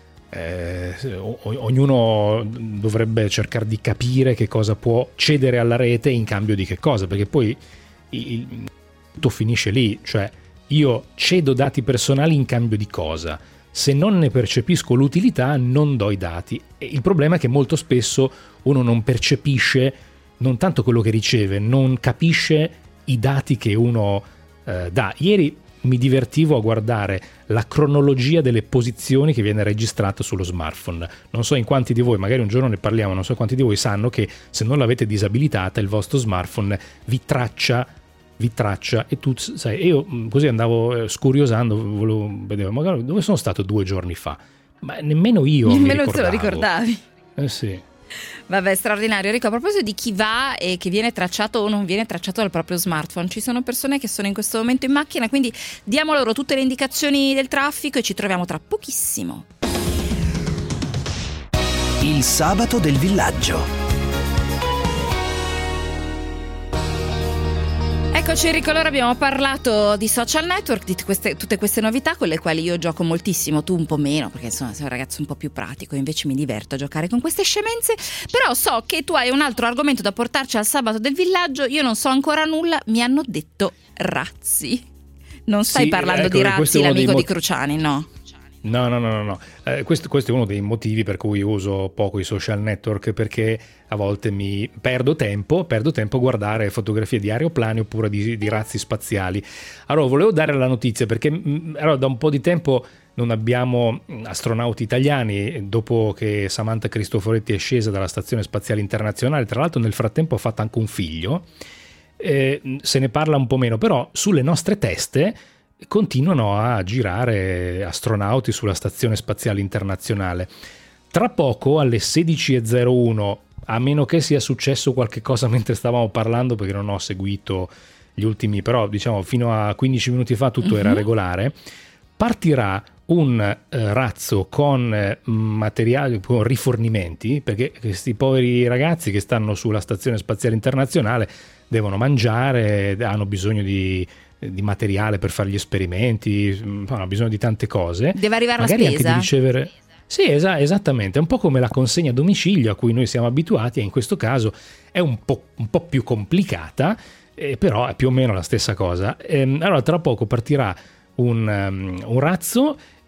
eh, ognuno dovrebbe cercare di capire che cosa può cedere alla rete in cambio di che cosa, perché poi il, tutto finisce lì, cioè io cedo dati personali in cambio di cosa? Se non ne percepisco l'utilità non do i dati, e il problema è che molto spesso uno non percepisce non tanto quello che riceve, non capisce i dati che uno eh, dà. Ieri mi divertivo a guardare la cronologia delle posizioni che viene registrata sullo smartphone. Non so in quanti di voi, magari un giorno ne parliamo, non so quanti di voi sanno che se non l'avete disabilitata il vostro smartphone vi traccia vi traccia e tu sai, io così andavo scuriosando, volevo vedere magari dove sono stato due giorni fa, ma nemmeno io nemmeno mi te lo ricordavi. Eh sì. Vabbè, straordinario. Enrico, a proposito di chi va e che viene tracciato o non viene tracciato dal proprio smartphone, ci sono persone che sono in questo momento in macchina, quindi diamo loro tutte le indicazioni del traffico e ci troviamo tra pochissimo. Il sabato del villaggio. Eccoci Enrico, allora abbiamo parlato di social network, di queste, tutte queste novità con le quali io gioco moltissimo, tu un po' meno, perché insomma sei un ragazzo un po' più pratico, invece mi diverto a giocare con queste scemenze, però so che tu hai un altro argomento da portarci al sabato del villaggio, io non so ancora nulla, mi hanno detto razzi. Non stai sì, parlando ecco, di Razzi, l'amico mo- di Cruciani, no? No, no, no, no, no. Eh, questo, questo è uno dei motivi per cui uso poco i social network, perché a volte mi perdo tempo, perdo tempo a guardare fotografie di aeroplani oppure di, di razzi spaziali. Allora, volevo dare la notizia perché mh, allora, da un po' di tempo non abbiamo astronauti italiani, dopo che Samantha Cristoforetti è scesa dalla Stazione Spaziale Internazionale, tra l'altro nel frattempo ha fatto anche un figlio, eh, se ne parla un po' meno, però sulle nostre teste continuano a girare astronauti sulla Stazione Spaziale Internazionale. Tra poco alle sedici e zero uno, a meno che sia successo qualche cosa mentre stavamo parlando, perché non ho seguito gli ultimi, però diciamo fino a quindici minuti fa tutto mm-hmm. era regolare, partirà un eh, razzo con eh, materiali, con rifornimenti, perché questi poveri ragazzi che stanno sulla Stazione Spaziale Internazionale devono mangiare, hanno bisogno di di materiale per fare gli esperimenti, hanno bisogno di tante cose. Deve arrivare magari la spesa? Anche di ricevere... Sì, es- esattamente, è un po' come la consegna a domicilio a cui noi siamo abituati, e in questo caso è un po', un po' più complicata, eh, però è più o meno la stessa cosa. Ehm, allora tra poco partirà un, um, un razzo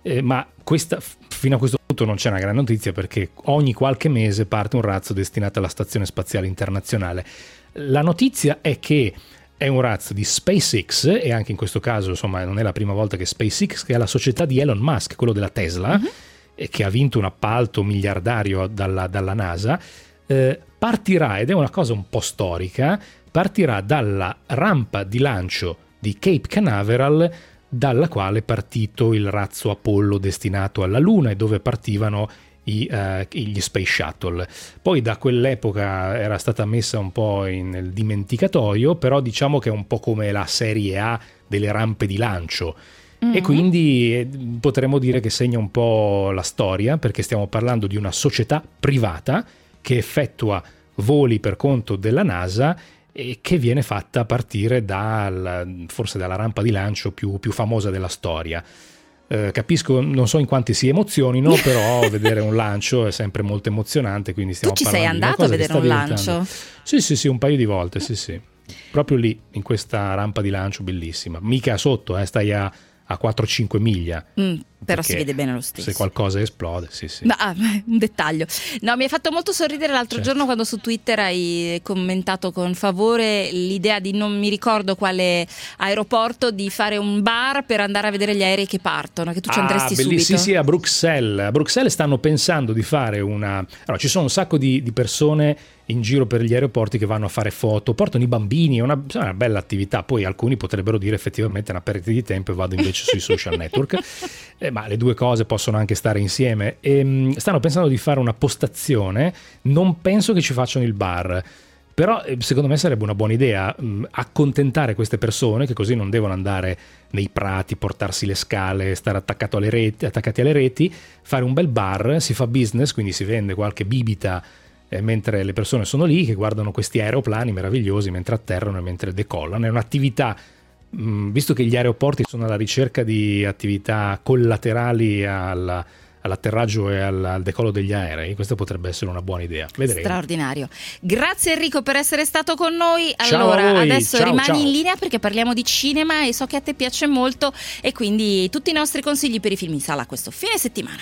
eh, ma questa, fino a questo punto non c'è una gran notizia, perché ogni qualche mese parte un razzo destinato alla Stazione Spaziale Internazionale. La notizia è che è un razzo di SpaceX, e anche in questo caso insomma non è la prima volta che SpaceX, che è la società di Elon Musk, quello della Tesla, mm-hmm. e che ha vinto un appalto miliardario dalla, dalla NASA, eh, partirà, ed è una cosa un po' storica, partirà dalla rampa di lancio di Cape Canaveral, dalla quale è partito il razzo Apollo destinato alla Luna e dove partivano I, uh, gli Space Shuttle. Poi da quell'epoca era stata messa un po' in, nel dimenticatoio, però diciamo che è un po' come la serie A delle rampe di lancio, mm-hmm. e quindi eh, potremmo dire che segna un po' la storia, perché stiamo parlando di una società privata che effettua voli per conto della NASA e che viene fatta a partire dal, forse dalla rampa di lancio più, più famosa della storia. Eh, capisco, non so in quanti si emozionino, però vedere un lancio è sempre molto emozionante, quindi stiamo tu ci parlando sei andato a vedere un lancio? Sì, sì, sì, un paio di volte, sì, sì. Proprio lì, in questa rampa di lancio bellissima. Mica sotto, eh, stai a, a quattro cinque miglia. Mm, però si vede bene lo stesso. Se qualcosa esplode, sì, sì. Ma, ah, un dettaglio. No, mi ha fatto molto sorridere l'altro Certo. giorno quando su Twitter hai commentato con favore l'idea di, non mi ricordo quale aeroporto, di fare un bar per andare a vedere gli aerei che partono, che tu ci andresti ah, belli- subito. Sì, sì, a Bruxelles. A Bruxelles stanno pensando di fare una... Allora, ci sono un sacco di, di persone in giro per gli aeroporti che vanno a fare foto, portano i bambini, è una, è una bella attività. Poi alcuni potrebbero dire effettivamente è una perdita di tempo e vado invece sui social network, eh, ma le due cose possono anche stare insieme. E, stanno pensando di fare una postazione, non penso che ci facciano il bar, però secondo me sarebbe una buona idea mh, accontentare queste persone, che così non devono andare nei prati, portarsi le scale, stare attaccato alle reti, attaccati alle reti, fare un bel bar, si fa business, quindi si vende qualche bibita eh, mentre le persone sono lì che guardano questi aeroplani meravigliosi mentre atterrano e mentre decollano. È un'attività, mh, visto che gli aeroporti sono alla ricerca di attività collaterali alla all'atterraggio e al, al decollo degli aerei, questa potrebbe essere una buona idea. Vedremo. Straordinario. Grazie Enrico per essere stato con noi. Ciao allora, a voi. adesso Ciao, rimani ciao. in linea perché parliamo di cinema e so che a te piace molto, e quindi tutti i nostri consigli per i film in sala questo fine settimana.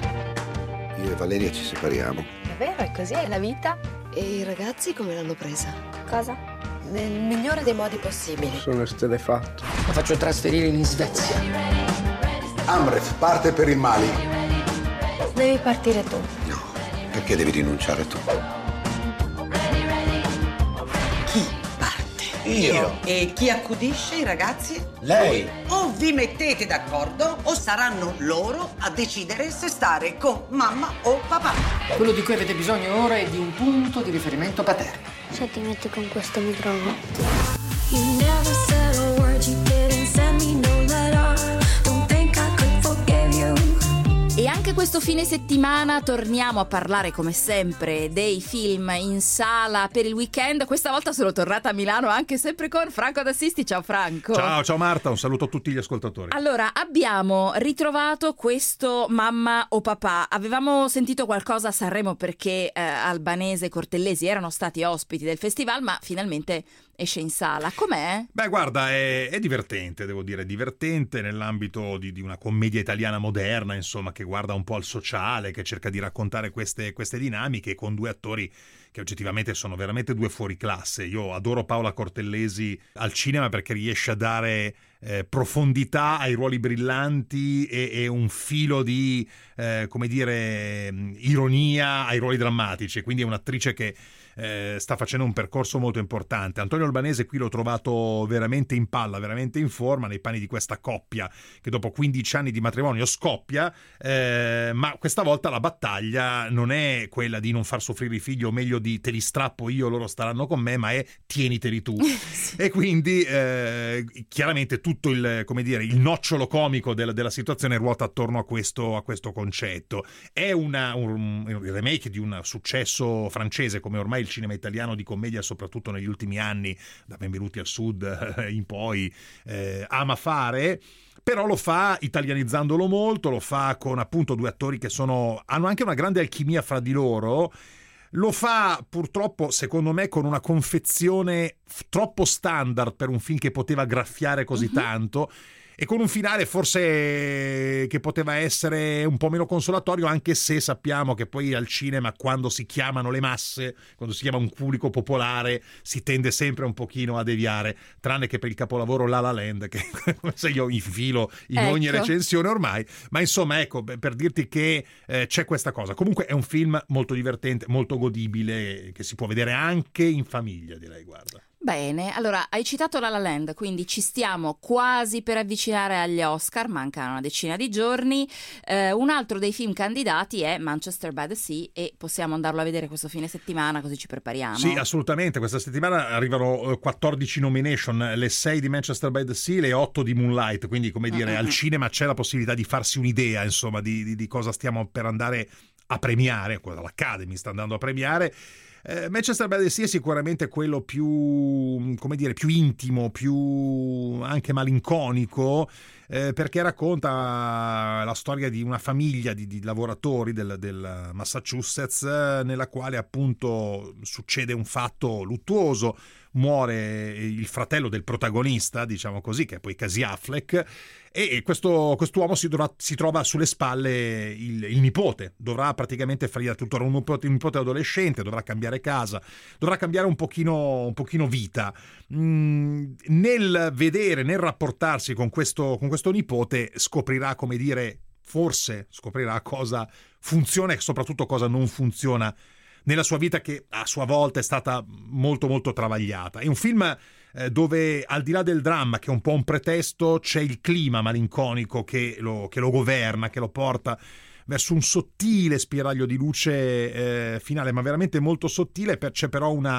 Io e Valeria ci separiamo. È vero, è così, è la vita. E i ragazzi come l'hanno presa? Cosa? Nel migliore dei modi possibili. Sono esterrefatto. Lo faccio trasferire in Svezia. Amref parte per il Mali. Devi partire tu. No, perché devi rinunciare tu? Chi parte? Io. E chi accudisce i ragazzi? Lei. O vi mettete d'accordo o saranno loro a decidere se stare con mamma o papà. Quello di cui avete bisogno ora è di un punto di riferimento paterno. Se ti metti con questo mi trovo. E anche questo fine settimana torniamo a parlare come sempre dei film in sala per il weekend. Questa volta sono tornata a Milano anche sempre con Franco D'Assisti. Ciao Franco. Ciao, ciao Marta, un saluto a tutti gli ascoltatori. Allora, abbiamo ritrovato questo Mamma o Papà. Avevamo sentito qualcosa a Sanremo perché eh, Albanese e Cortellesi erano stati ospiti del festival, ma finalmente esce in sala. Com'è? Beh, guarda, è, è divertente, devo dire, divertente nell'ambito di, di una commedia italiana moderna, insomma, che guarda un po' al sociale, che cerca di raccontare queste, queste dinamiche con due attori che oggettivamente sono veramente due fuoriclasse. Io adoro Paola Cortellesi al cinema perché riesce a dare eh, profondità ai ruoli brillanti e, e un filo di, eh, come dire, ironia ai ruoli drammatici, quindi è un'attrice che Eh, sta facendo un percorso molto importante. Antonio Albanese qui l'ho trovato veramente in palla, veramente in forma, nei panni di questa coppia che dopo quindici anni di matrimonio scoppia, eh, ma questa volta la battaglia non è quella di non far soffrire i figli, o meglio di te li strappo io, loro staranno con me, ma è tieniteli tu. Sì. E quindi eh, chiaramente tutto il, come dire, il nocciolo comico della, della situazione ruota attorno a questo, a questo concetto. È una, un, un remake di un successo francese, come ormai il cinema italiano di commedia, soprattutto negli ultimi anni, da Benvenuti al Sud in poi, eh, ama fare, però lo fa italianizzandolo molto, lo fa con appunto due attori che sono hanno anche una grande alchimia fra di loro. Lo fa purtroppo, secondo me, con una confezione troppo standard per un film che poteva graffiare così uh-huh. tanto. e con un finale forse che poteva essere un po' meno consolatorio, anche se sappiamo che poi al cinema, quando si chiamano le masse, quando si chiama un pubblico popolare, si tende sempre un pochino a deviare, tranne che per il capolavoro La La Land, che se io infilo in ecco. ogni recensione ormai, ma insomma ecco, per dirti che eh, c'è questa cosa. Comunque è un film molto divertente, molto godibile, che si può vedere anche in famiglia, direi, guarda. Bene, allora hai citato La La Land, quindi ci stiamo quasi per avvicinare agli Oscar, mancano una decina di giorni. Eh, un altro dei film candidati è Manchester by the Sea e possiamo andarlo a vedere questo fine settimana, così ci prepariamo. Sì, assolutamente, questa settimana arrivano quattordici nomination, le sei di Manchester by the Sea, le otto di Moonlight, quindi come dire, mm-hmm. al cinema c'è la possibilità di farsi un'idea, insomma, di, di, di cosa stiamo per andare a premiare, cosa l'Academy sta andando a premiare. Eh, Manchester by the Sea è sicuramente quello più, come dire, più intimo, più anche malinconico, eh, perché racconta la storia di una famiglia di, di lavoratori del, del Massachusetts, eh, nella quale appunto succede un fatto luttuoso. Muore il fratello del protagonista, diciamo così, che è poi Casey Affleck, e questo quest'uomo si, dovrà, si trova sulle spalle il, il nipote, dovrà praticamente fare tutto un nipote, un nipote adolescente, dovrà cambiare casa, dovrà cambiare un pochino, un pochino vita. Mm, nel vedere, nel rapportarsi con questo, con questo nipote, scoprirà, come dire, forse scoprirà cosa funziona e soprattutto cosa non funziona nella sua vita, che a sua volta è stata molto molto travagliata. È un film eh, dove, al di là del dramma, che è un po' un pretesto, c'è il clima malinconico che lo, che lo governa, che lo porta verso un sottile spiraglio di luce eh, finale, ma veramente molto sottile. C'è però una,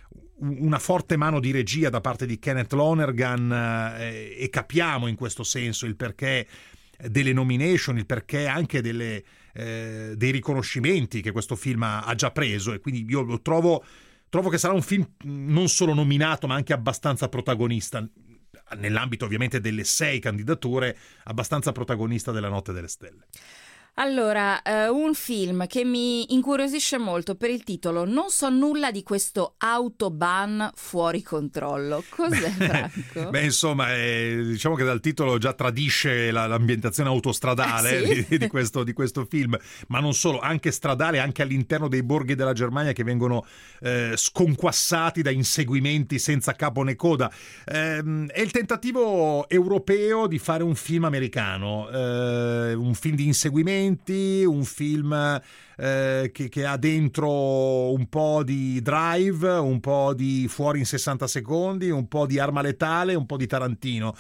una forte mano di regia da parte di Kenneth Lonergan, eh, e capiamo in questo senso il perché delle nomination, il perché anche delle Eh, dei riconoscimenti che questo film ha, ha già preso, e quindi io lo trovo trovo che sarà un film non solo nominato ma anche abbastanza protagonista, nell'ambito ovviamente delle sei candidature, abbastanza protagonista della Notte delle Stelle. Allora, eh, un film che mi incuriosisce molto per il titolo. Non so nulla di questo autobahn fuori controllo. Cos'è, Franco? Beh, insomma, eh, diciamo che dal titolo già tradisce la, l'ambientazione autostradale eh, sì? di, di, questo, di questo film, ma non solo, anche stradale, anche all'interno dei borghi della Germania che vengono eh, sconquassati da inseguimenti senza capo né coda. Eh, è il tentativo europeo di fare un film americano, eh, un film di inseguimenti, un film eh, che, che ha dentro un po' di Drive, un po' di Fuori in sessanta secondi, un po' di Arma letale, un po' di Tarantino,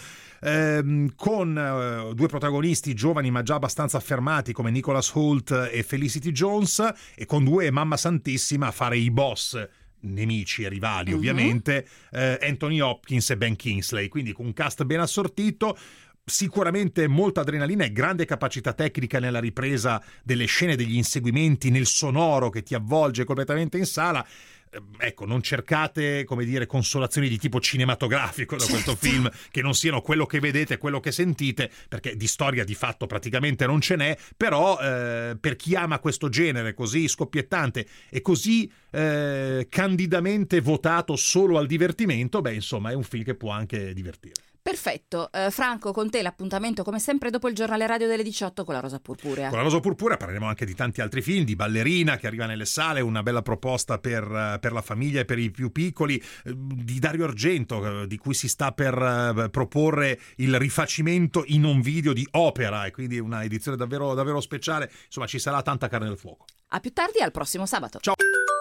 eh, con eh, due protagonisti giovani ma già abbastanza affermati come Nicholas Hoult e Felicity Jones, e con due mamma santissima a fare i boss, nemici e rivali uh-huh. ovviamente, eh, Anthony Hopkins e Ben Kingsley, quindi con un cast ben assortito. Sicuramente molta adrenalina e grande capacità tecnica nella ripresa delle scene, degli inseguimenti, nel sonoro che ti avvolge completamente in sala. Ecco, non cercate, come dire, consolazioni di tipo cinematografico da questo certo. film, che non siano quello che vedete, quello che sentite, perché di storia di fatto praticamente non ce n'è, però eh, per chi ama questo genere così scoppiettante e così eh, candidamente votato solo al divertimento, beh, insomma, è un film che può anche divertire. Perfetto, uh, Franco, con te l'appuntamento come sempre dopo il giornale radio delle diciotto con La Rosa Purpurea. Con La Rosa Purpurea parleremo anche di tanti altri film, di Ballerina che arriva nelle sale, una bella proposta per, per la famiglia e per i più piccoli, di Dario Argento, di cui si sta per proporre il rifacimento in un video di Opera, e quindi una edizione davvero, davvero speciale. Insomma, ci sarà tanta carne al fuoco. A più tardi, al prossimo sabato. Ciao.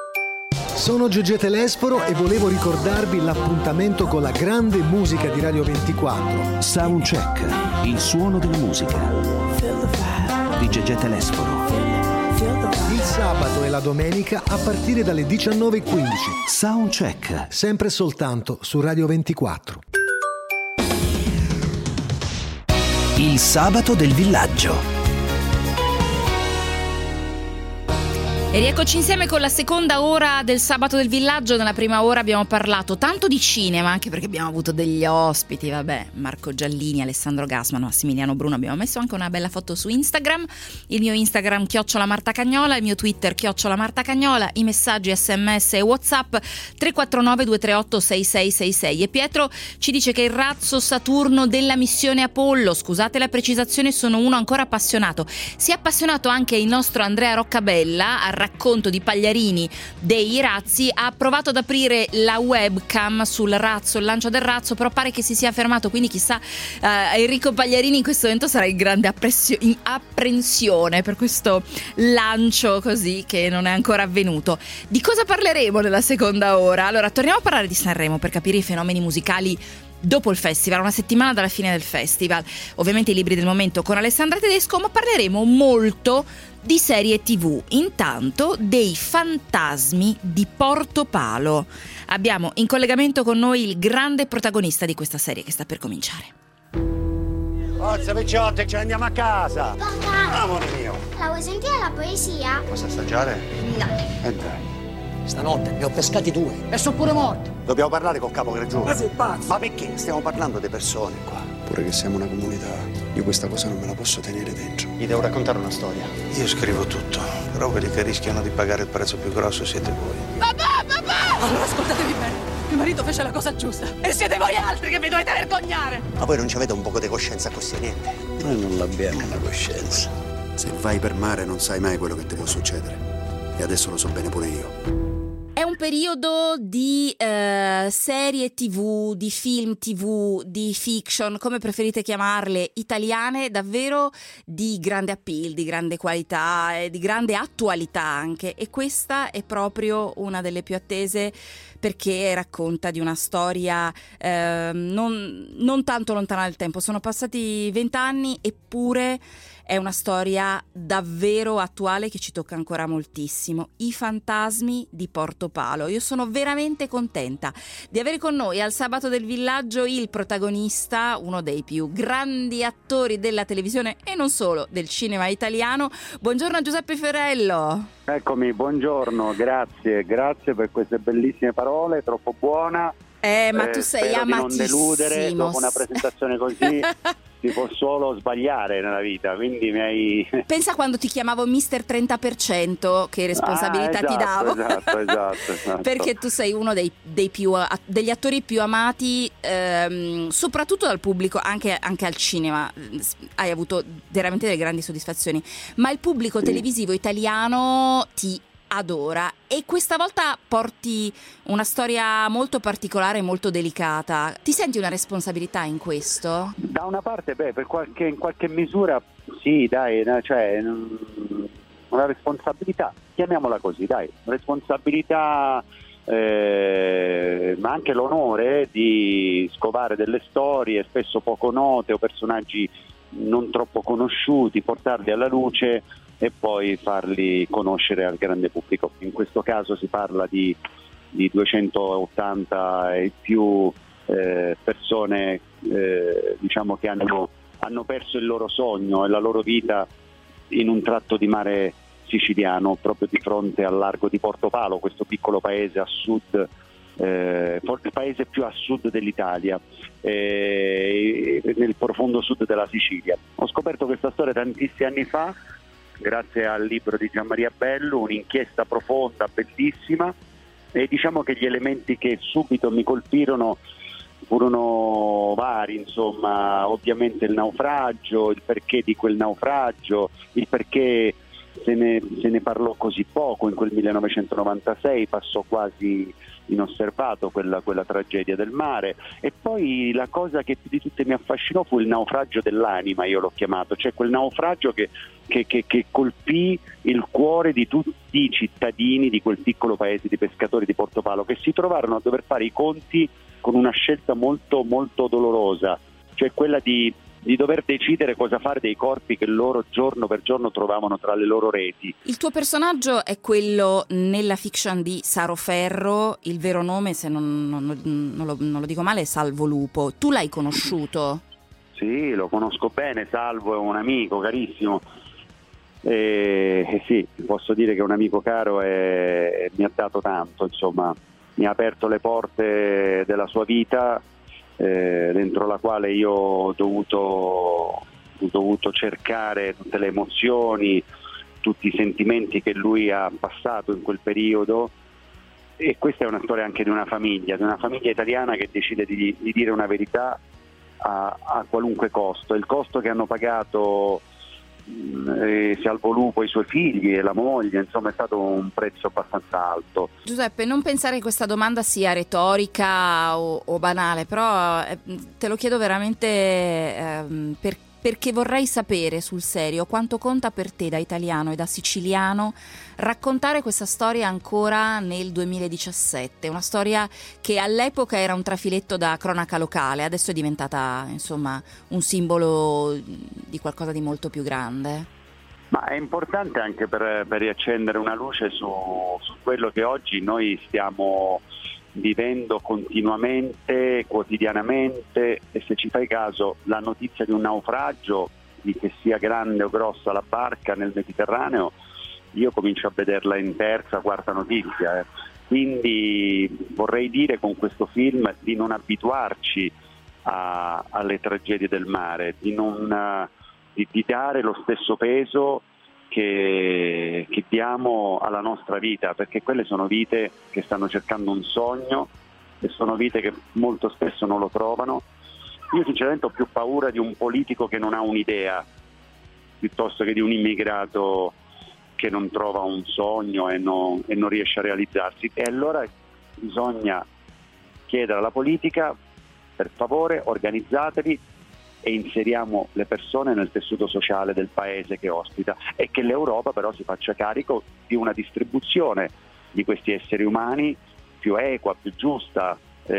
Sono Gigi Telesforo e volevo ricordarvi l'appuntamento con la grande musica di Radio ventiquattro. Soundcheck, il suono della musica di Gigi Telesforo. Il sabato e la domenica a partire dalle diciannove e quindici. Soundcheck, sempre soltanto su Radio ventiquattro. Il sabato del villaggio. E rieccoci insieme con la seconda ora del Sabato del Villaggio. Nella prima ora abbiamo parlato tanto di cinema, anche perché abbiamo avuto degli ospiti, vabbè, Marco Giallini, Alessandro Gassman, Massimiliano Bruno. Abbiamo messo anche una bella foto su Instagram, il mio Instagram chiocciola Marta Cagnola, il mio Twitter chiocciola Marta Cagnola, i messaggi sms e WhatsApp tre quattro nove due tre otto sei sei sei sei. E Pietro ci dice che il razzo Saturno della missione Apollo, scusate la precisazione, sono uno ancora appassionato. Si è appassionato anche il nostro Andrea Roccabella al racconto di Pagliarini dei razzi. Ha provato ad aprire la webcam sul razzo, il lancio del razzo, però pare che si sia fermato, quindi chissà, uh, Enrico Pagliarini in questo momento sarà in grande appressio- in apprensione per questo lancio così che non è ancora avvenuto. Di cosa parleremo nella seconda ora? Allora, torniamo a parlare di Sanremo per capire i fenomeni musicali dopo il festival, una settimana dalla fine del festival. Ovviamente i libri del momento con Alessandra Tedesco, ma parleremo molto di serie tivù. Intanto dei fantasmi di Portopalo. Abbiamo in collegamento con noi il grande protagonista di questa serie che sta per cominciare. Forza picciotte, ci andiamo a casa. Papà, amore mio, la vuoi sentire la poesia? posso assaggiare? No. E dai. Stanotte ne ho pescati due e sono pure morti. Dobbiamo parlare col capo Gregione. Ma sei pazzo? Ma perché? Stiamo parlando di persone qua. Pure che siamo una comunità, io questa cosa non me la posso tenere dentro. Gli devo raccontare una storia. Io scrivo tutto, però quelli che rischiano di pagare il prezzo più grosso siete voi. Papà, papà! Allora ascoltatevi bene. Mio marito fece la cosa giusta e siete voi altri che vi dovete vergognare. Ma voi non ci avete un poco di coscienza così, niente? Noi non l'abbiamo una coscienza. Se vai per mare non sai mai quello che ti può succedere. E adesso lo so bene pure io. È un periodo di eh, serie tivù, di film tivù, di fiction, come preferite chiamarle, italiane, davvero di grande appeal, di grande qualità e di grande attualità anche. E questa è proprio una delle più attese perché racconta di una storia eh, non, non tanto lontana nel tempo. Sono passati vent'anni eppure è una storia davvero attuale che ci tocca ancora moltissimo. I fantasmi di Portopalo. Io sono veramente contenta di avere con noi al Sabato del Villaggio il protagonista, uno dei più grandi attori della televisione e non solo, del cinema italiano. Buongiorno a Giuseppe Fiorello. Eccomi, buongiorno, grazie, grazie per queste bellissime parole, troppo buona. Eh, ma tu sei spero amatissimo. di non deludere, dopo una presentazione così si può solo sbagliare nella vita, quindi mi hai... Pensa quando ti chiamavo mister trenta per cento, che responsabilità ah, esatto, ti davo. Esatto, esatto, esatto. Perché tu sei uno dei, dei più, degli attori più amati, ehm, soprattutto dal pubblico, anche, anche al cinema. Hai avuto veramente delle grandi soddisfazioni, ma il pubblico sì. televisivo italiano ti adora e questa volta porti una storia molto particolare, molto delicata. Ti senti una responsabilità in questo? Da una parte, beh, per qualche, in qualche misura sì, dai, cioè una responsabilità, chiamiamola così, dai, responsabilità, eh, ma anche l'onore di scovare delle storie spesso poco note o personaggi non troppo conosciuti, portarli alla luce e poi farli conoscere al grande pubblico. In questo caso si parla di, di duecentottanta e più eh, persone eh, diciamo che hanno, hanno perso il loro sogno e la loro vita in un tratto di mare siciliano, proprio di fronte al largo di Portopalo, questo piccolo paese a sud, eh, il paese più a sud dell'Italia, eh, nel profondo sud della Sicilia. Ho scoperto questa storia tantissimi anni fa grazie al libro di Gianmaria Bellu, un'inchiesta profonda, bellissima, e diciamo che gli elementi che subito mi colpirono furono vari, insomma, ovviamente il naufragio, il perché di quel naufragio, il perché se ne, se ne parlò così poco in quel millenovecentonovantasei, passò quasi inosservato quella, quella tragedia del mare, e poi la cosa che più di tutte mi affascinò fu il naufragio dell'anima, io l'ho chiamato, cioè quel naufragio che, che, che, che colpì il cuore di tutti i cittadini di quel piccolo paese di pescatori di Portopalo, che si trovarono a dover fare i conti con una scelta molto molto dolorosa, cioè quella di di dover decidere cosa fare dei corpi che loro giorno per giorno trovavano tra le loro reti. Il tuo personaggio è quello nella fiction di Saro Ferro, il vero nome, se non, non, non, lo, non lo dico male, è Salvo Lupo. Tu l'hai conosciuto? Sì, lo conosco bene, Salvo è un amico carissimo. e, e sì, posso dire che un amico caro e mi ha dato tanto, insomma, mi ha aperto le porte della sua vita, eh, dentro la quale io ho dovuto, ho dovuto cercare tutte le emozioni, tutti i sentimenti che lui ha passato in quel periodo. E questa è una storia anche di una famiglia, di una famiglia italiana che decide di, di dire una verità a, a qualunque costo. Il costo che hanno pagato eh, Salvo Lupo, i suoi figli e la moglie, insomma è stato un prezzo abbastanza alto. Giuseppe, non pensare che questa domanda sia retorica o, o banale, però eh, te lo chiedo veramente eh, per, perché vorrei sapere sul serio quanto conta per te da italiano e da siciliano raccontare questa storia ancora nel duemiladiciassette, una storia che all'epoca era un trafiletto da cronaca locale, adesso è diventata insomma un simbolo di qualcosa di molto più grande. Ma è importante anche per, per riaccendere una luce su, su quello che oggi noi stiamo vivendo continuamente, quotidianamente, e se ci fai caso la notizia di un naufragio, di che sia grande o grossa la barca nel Mediterraneo, io comincio a vederla in terza, quarta notizia. Eh. Quindi vorrei dire con questo film di non abituarci a, alle tragedie del mare, di, non, di, di dare lo stesso peso che, che diamo alla nostra vita, perché quelle sono vite che stanno cercando un sogno e sono vite che molto spesso non lo trovano. Io sinceramente ho più paura di un politico che non ha un'idea piuttosto che di un immigrato che non trova un sogno e non, e non riesce a realizzarsi. E allora bisogna chiedere alla politica: per favore organizzatevi e inseriamo le persone nel tessuto sociale del paese che ospita, e che l'Europa però si faccia carico di una distribuzione di questi esseri umani più equa, più giusta,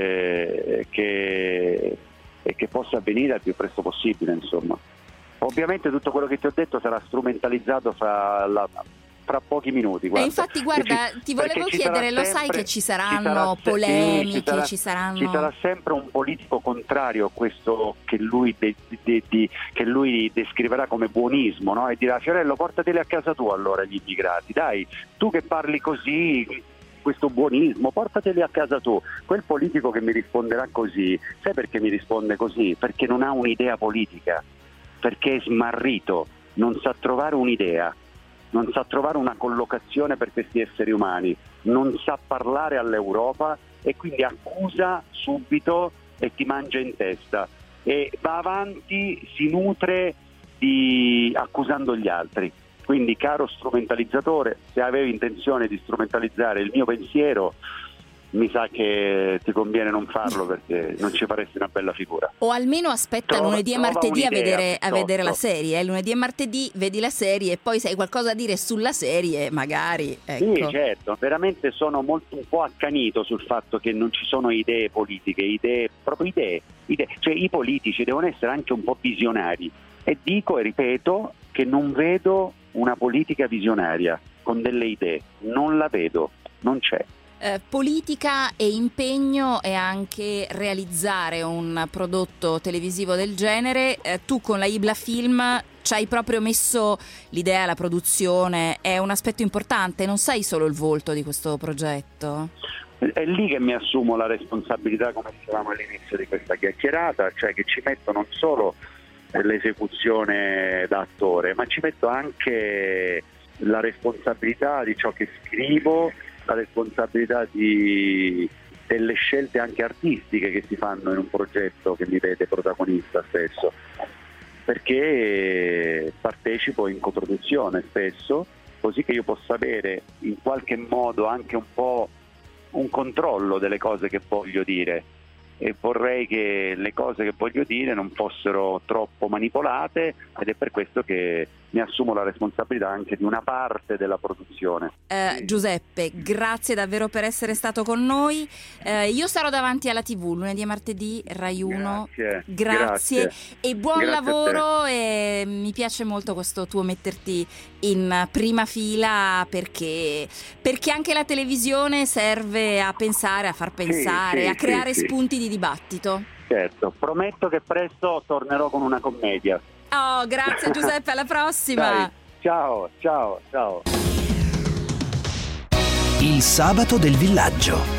eh, che, e che possa avvenire al più presto possibile, insomma. Ovviamente tutto quello che ti ho detto sarà strumentalizzato fra la fra pochi minuti. Guarda. E infatti guarda, ci, ti volevo chiedere, lo sai che ci saranno ci sarà, polemiche, sì, ci, sarà, ci saranno... Ci sarà sempre un politico contrario a questo che lui, de, de, de, che lui descriverà come buonismo, no? E dirà: Fiorello, portateli a casa tua allora gli immigrati, dai, tu che parli così, questo buonismo, portateli a casa tu. Quel politico che mi risponderà così, sai perché mi risponde così? Perché non ha un'idea politica, perché è smarrito, non sa trovare un'idea, non sa trovare una collocazione per questi esseri umani, non sa parlare all'Europa e quindi accusa subito e ti mangia in testa e va avanti, si nutre di accusando gli altri. Quindi, caro strumentalizzatore, se avevi intenzione di strumentalizzare il mio pensiero, mi sa che ti conviene non farlo, perché non ci faresti una bella figura. O almeno aspetta Trova, lunedì e martedì a vedere, a vedere la piuttosto. serie. Eh? Lunedì e martedì vedi la serie e poi se hai qualcosa da dire sulla serie, magari. Ecco. Sì, certo, veramente sono molto un po' accanito sul fatto che non ci sono idee politiche, idee, proprio idee, idee. Cioè i politici devono essere anche un po' visionari. E dico e ripeto che non vedo una politica visionaria con delle idee, non la vedo, non c'è. Eh, politica e impegno e anche realizzare un prodotto televisivo del genere. Eh, tu con la Ibla Film ci hai proprio messo l'idea, la produzione, è un aspetto importante, non sei solo il volto di questo progetto. È lì che mi assumo la responsabilità, come dicevamo all'inizio di questa chiacchierata, cioè che ci metto non solo l'esecuzione da attore, ma ci metto anche la responsabilità di ciò che scrivo, la responsabilità di, delle scelte anche artistiche che si fanno in un progetto che mi vede protagonista spesso, perché partecipo in coproduzione spesso, così che io possa avere in qualche modo anche un po' un controllo delle cose che voglio dire, e vorrei che le cose che voglio dire non fossero troppo manipolate, ed è per questo che mi assumo la responsabilità anche di una parte della produzione. Eh, Giuseppe, grazie davvero per essere stato con noi. Eh, io sarò davanti alla tivù lunedì e martedì, Rai uno. Grazie, grazie. grazie. E buon Grazie lavoro, e mi piace molto questo tuo metterti in prima fila, perché, perché anche la televisione serve a pensare, a far pensare, sì, sì, a creare sì, sì. spunti di dibattito. Certo, prometto che presto tornerò con una commedia. Oh, grazie Giuseppe, alla prossima. Dai, ciao, ciao, ciao. Il sabato del villaggio.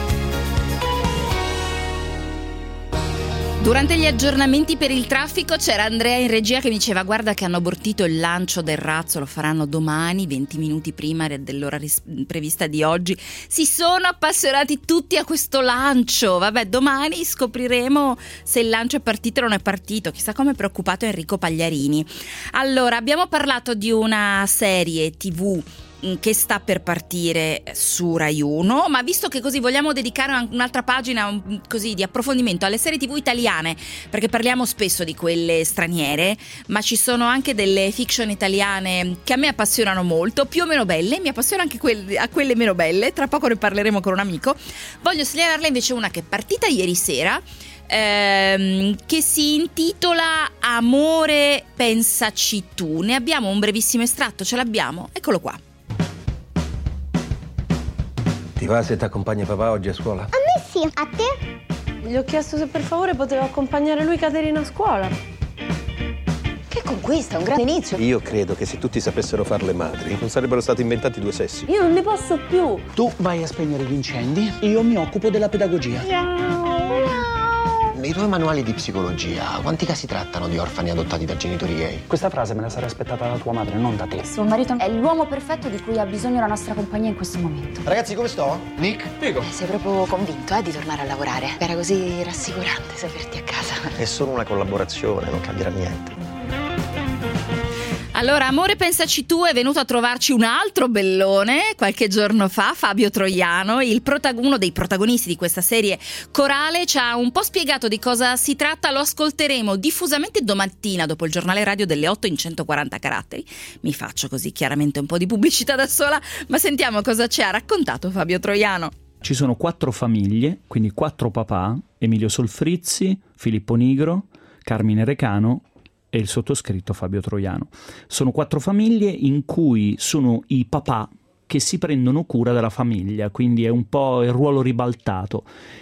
Durante gli aggiornamenti per il traffico c'era Andrea in regia che mi diceva: guarda che hanno abortito il lancio del razzo, lo faranno domani, venti minuti prima dell'ora ris- prevista di oggi. Si sono appassionati tutti a questo lancio. Vabbè, domani scopriremo se il lancio è partito o non è partito. Chissà come è preoccupato Enrico Pagliarini. Allora, abbiamo parlato di una serie tivù che sta per partire su Rai uno, ma visto che così vogliamo dedicare un'altra pagina un, così di approfondimento alle serie tivù italiane, perché parliamo spesso di quelle straniere, ma ci sono anche delle fiction italiane che a me appassionano molto, più o meno belle, mi appassiona anche quelle, a quelle meno belle, tra poco ne parleremo con un amico. Voglio segnalarle invece una che è partita ieri sera, ehm, che si intitola Amore pensaci tu. Ne abbiamo un brevissimo estratto, ce l'abbiamo, eccolo qua. Ti va se ti accompagna papà oggi a scuola? A me sì, a te? Gli ho chiesto se per favore poteva accompagnare lui Caterina a scuola. Che conquista, un grande inizio. Io credo che se tutti sapessero fare le madri non sarebbero stati inventati due sessi. Io non ne posso più. Tu vai a spegnere gli incendi, io mi occupo della pedagogia. Nei tuoi manuali di psicologia, quanti casi trattano di orfani adottati da genitori gay? Questa frase me la sarei aspettata da tua madre, non da te. Suo marito è l'uomo perfetto di cui ha bisogno la nostra compagnia in questo momento. Ragazzi, come sto? Nick? Prego. Eh, sei proprio convinto eh, di tornare a lavorare? Era così rassicurante saperti a casa. È solo una collaborazione, non cambierà niente. Allora, Amore pensaci tu è venuto a trovarci un altro bellone qualche giorno fa, Fabio Troiano, il protag- uno dei protagonisti di questa serie corale, ci ha un po' spiegato di cosa si tratta, lo ascolteremo diffusamente domattina dopo il giornale radio delle otto in centoquaranta caratteri. Mi faccio così chiaramente un po' di pubblicità da sola, ma sentiamo cosa ci ha raccontato Fabio Troiano. Ci sono quattro famiglie, quindi quattro papà, Emilio Solfrizzi, Filippo Nigro, Carmine Recano e il sottoscritto Fabio Troiano. Sono quattro famiglie in cui sono i papà che si prendono cura della famiglia, quindi è un po' il ruolo ribaltato.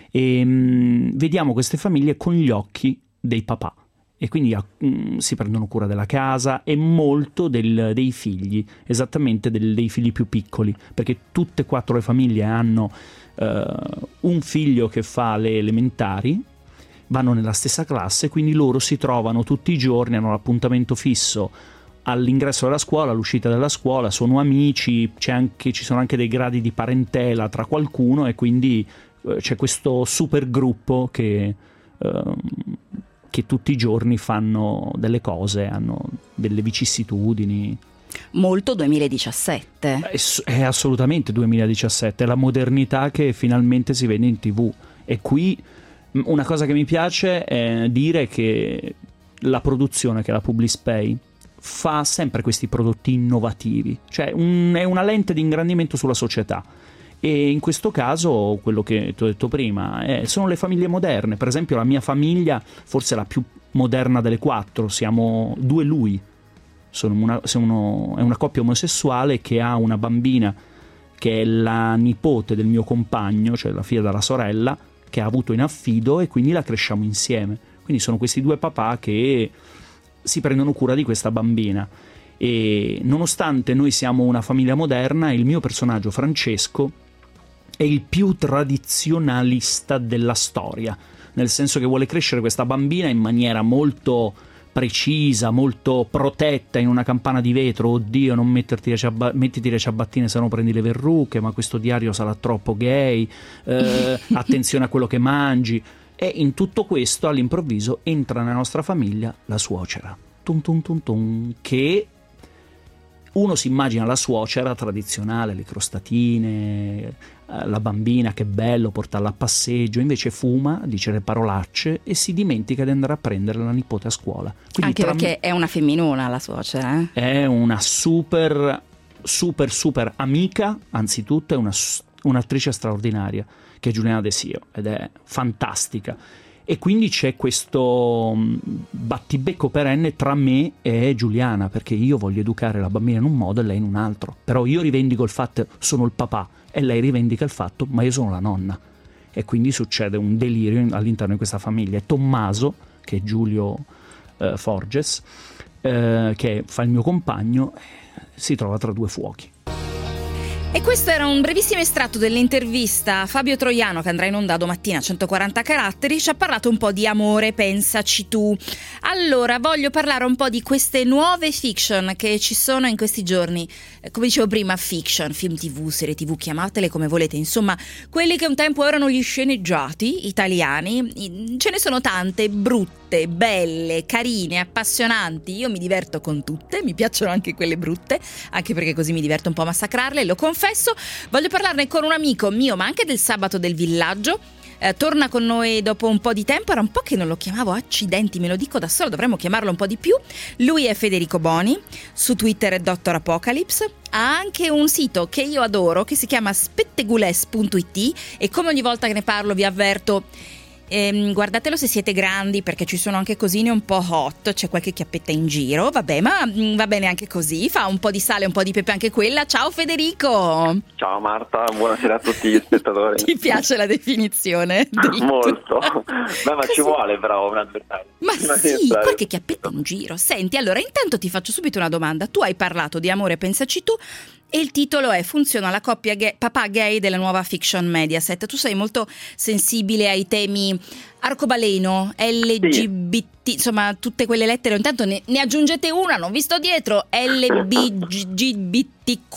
E mh, vediamo queste famiglie con gli occhi dei papà e quindi mh, si prendono cura della casa e molto del, dei figli, esattamente del, dei figli più piccoli, perché tutte e quattro le famiglie hanno uh, un figlio che fa le elementari, vanno nella stessa classe, quindi loro si trovano tutti i giorni, hanno l'appuntamento fisso all'ingresso della scuola, all'uscita della scuola, sono amici, c'è anche, ci sono anche dei gradi di parentela tra qualcuno e quindi eh, c'è questo super gruppo che, eh, che tutti i giorni fanno delle cose, hanno delle vicissitudini. Molto duemiladiciassette. È, è assolutamente duemiladiciassette, è la modernità che finalmente si vede in tivù. E qui una cosa che mi piace è dire che la produzione, che è la Publispay, fa sempre questi prodotti innovativi, cioè un, è una lente di ingrandimento sulla società. E in questo caso, quello che ti ho detto prima, è, sono le famiglie moderne. Per esempio la mia famiglia, forse la più moderna delle quattro, siamo due lui. Sono una, sono, è una coppia omosessuale che ha una bambina che è la nipote del mio compagno, cioè la figlia della sorella, che ha avuto in affido e quindi la cresciamo insieme. Quindi sono questi due papà che si prendono cura di questa bambina. E nonostante noi siamo una famiglia moderna, il mio personaggio Francesco è il più tradizionalista della storia, nel senso che vuole crescere questa bambina in maniera molto precisa, molto protetta, in una campana di vetro. Oddio, non metterti le ciaba- mettiti le ciabattine se no prendi le verruche, ma questo diario sarà troppo gay, eh, attenzione a quello che mangi. E in tutto questo all'improvviso entra nella nostra famiglia la suocera, tum tum tum tum, che uno si immagina la suocera tradizionale, le crostatine, la bambina, che bello, portarla a passeggio, invece fuma, dice le parolacce e si dimentica di andare a prendere la nipote a scuola. Quindi anche tra... perché è una femminona la suocera, eh? È una super, super, super amica, anzitutto è una, un'attrice straordinaria, che è Giuliana De Sio, ed è fantastica. E quindi c'è questo battibecco perenne tra me e Giuliana, perché io voglio educare la bambina in un modo e lei in un altro. Però io rivendico il fatto sono il papà e lei rivendica il fatto ma io sono la nonna. E quindi succede un delirio all'interno di questa famiglia. E Tommaso, che è Giulio eh, Forges, eh, che fa il mio compagno, si trova tra due fuochi. E questo era un brevissimo estratto dell'intervista a Fabio Troiano, che andrà in onda domattina a centoquaranta caratteri. Ci ha parlato un po' di amore, pensaci tu. Allora, voglio parlare un po' di queste nuove fiction che ci sono in questi giorni. Eh, come dicevo prima, fiction, film tv, serie tv, chiamatele come volete. Insomma, quelli che un tempo erano gli sceneggiati italiani. Ce ne sono tante, brutte, belle, carine, appassionanti. Io mi diverto con tutte, mi piacciono anche quelle brutte, anche perché così mi diverto un po' a massacrarle, lo confesso. Voglio parlarne con un amico mio, ma anche del Sabato del Villaggio. Eh, torna con noi dopo un po' di tempo, era un po' che non lo chiamavo, accidenti, me lo dico da solo, dovremmo chiamarlo un po' di più. Lui è Federico Boni, su Twitter è Doctor Apocalypse, ha anche un sito che io adoro che si chiama spettegules punto it e come ogni volta che ne parlo vi avverto, ehm, guardatelo se siete grandi, perché ci sono anche cosine un po' hot, c'è qualche chiappetta in giro, vabbè, ma mh, va bene anche così, fa un po' di sale, un po' di pepe anche quella. Ciao Federico! Ciao Marta, buonasera a tutti gli spettatori. Ti piace la definizione? Molto. Beh, ma ci vuole però un avversario. Ma sì, qualche chiappetta in giro. Senti, allora intanto ti faccio subito una domanda. Tu hai parlato di Amore pensaci tu e il titolo è Funziona la coppia gay, papà gay della nuova fiction Mediaset. Tu sei molto sensibile ai temi arcobaleno, L G B T, sì. Insomma tutte quelle lettere. Intanto ne, ne aggiungete una, non vi sto dietro, L G B T Q.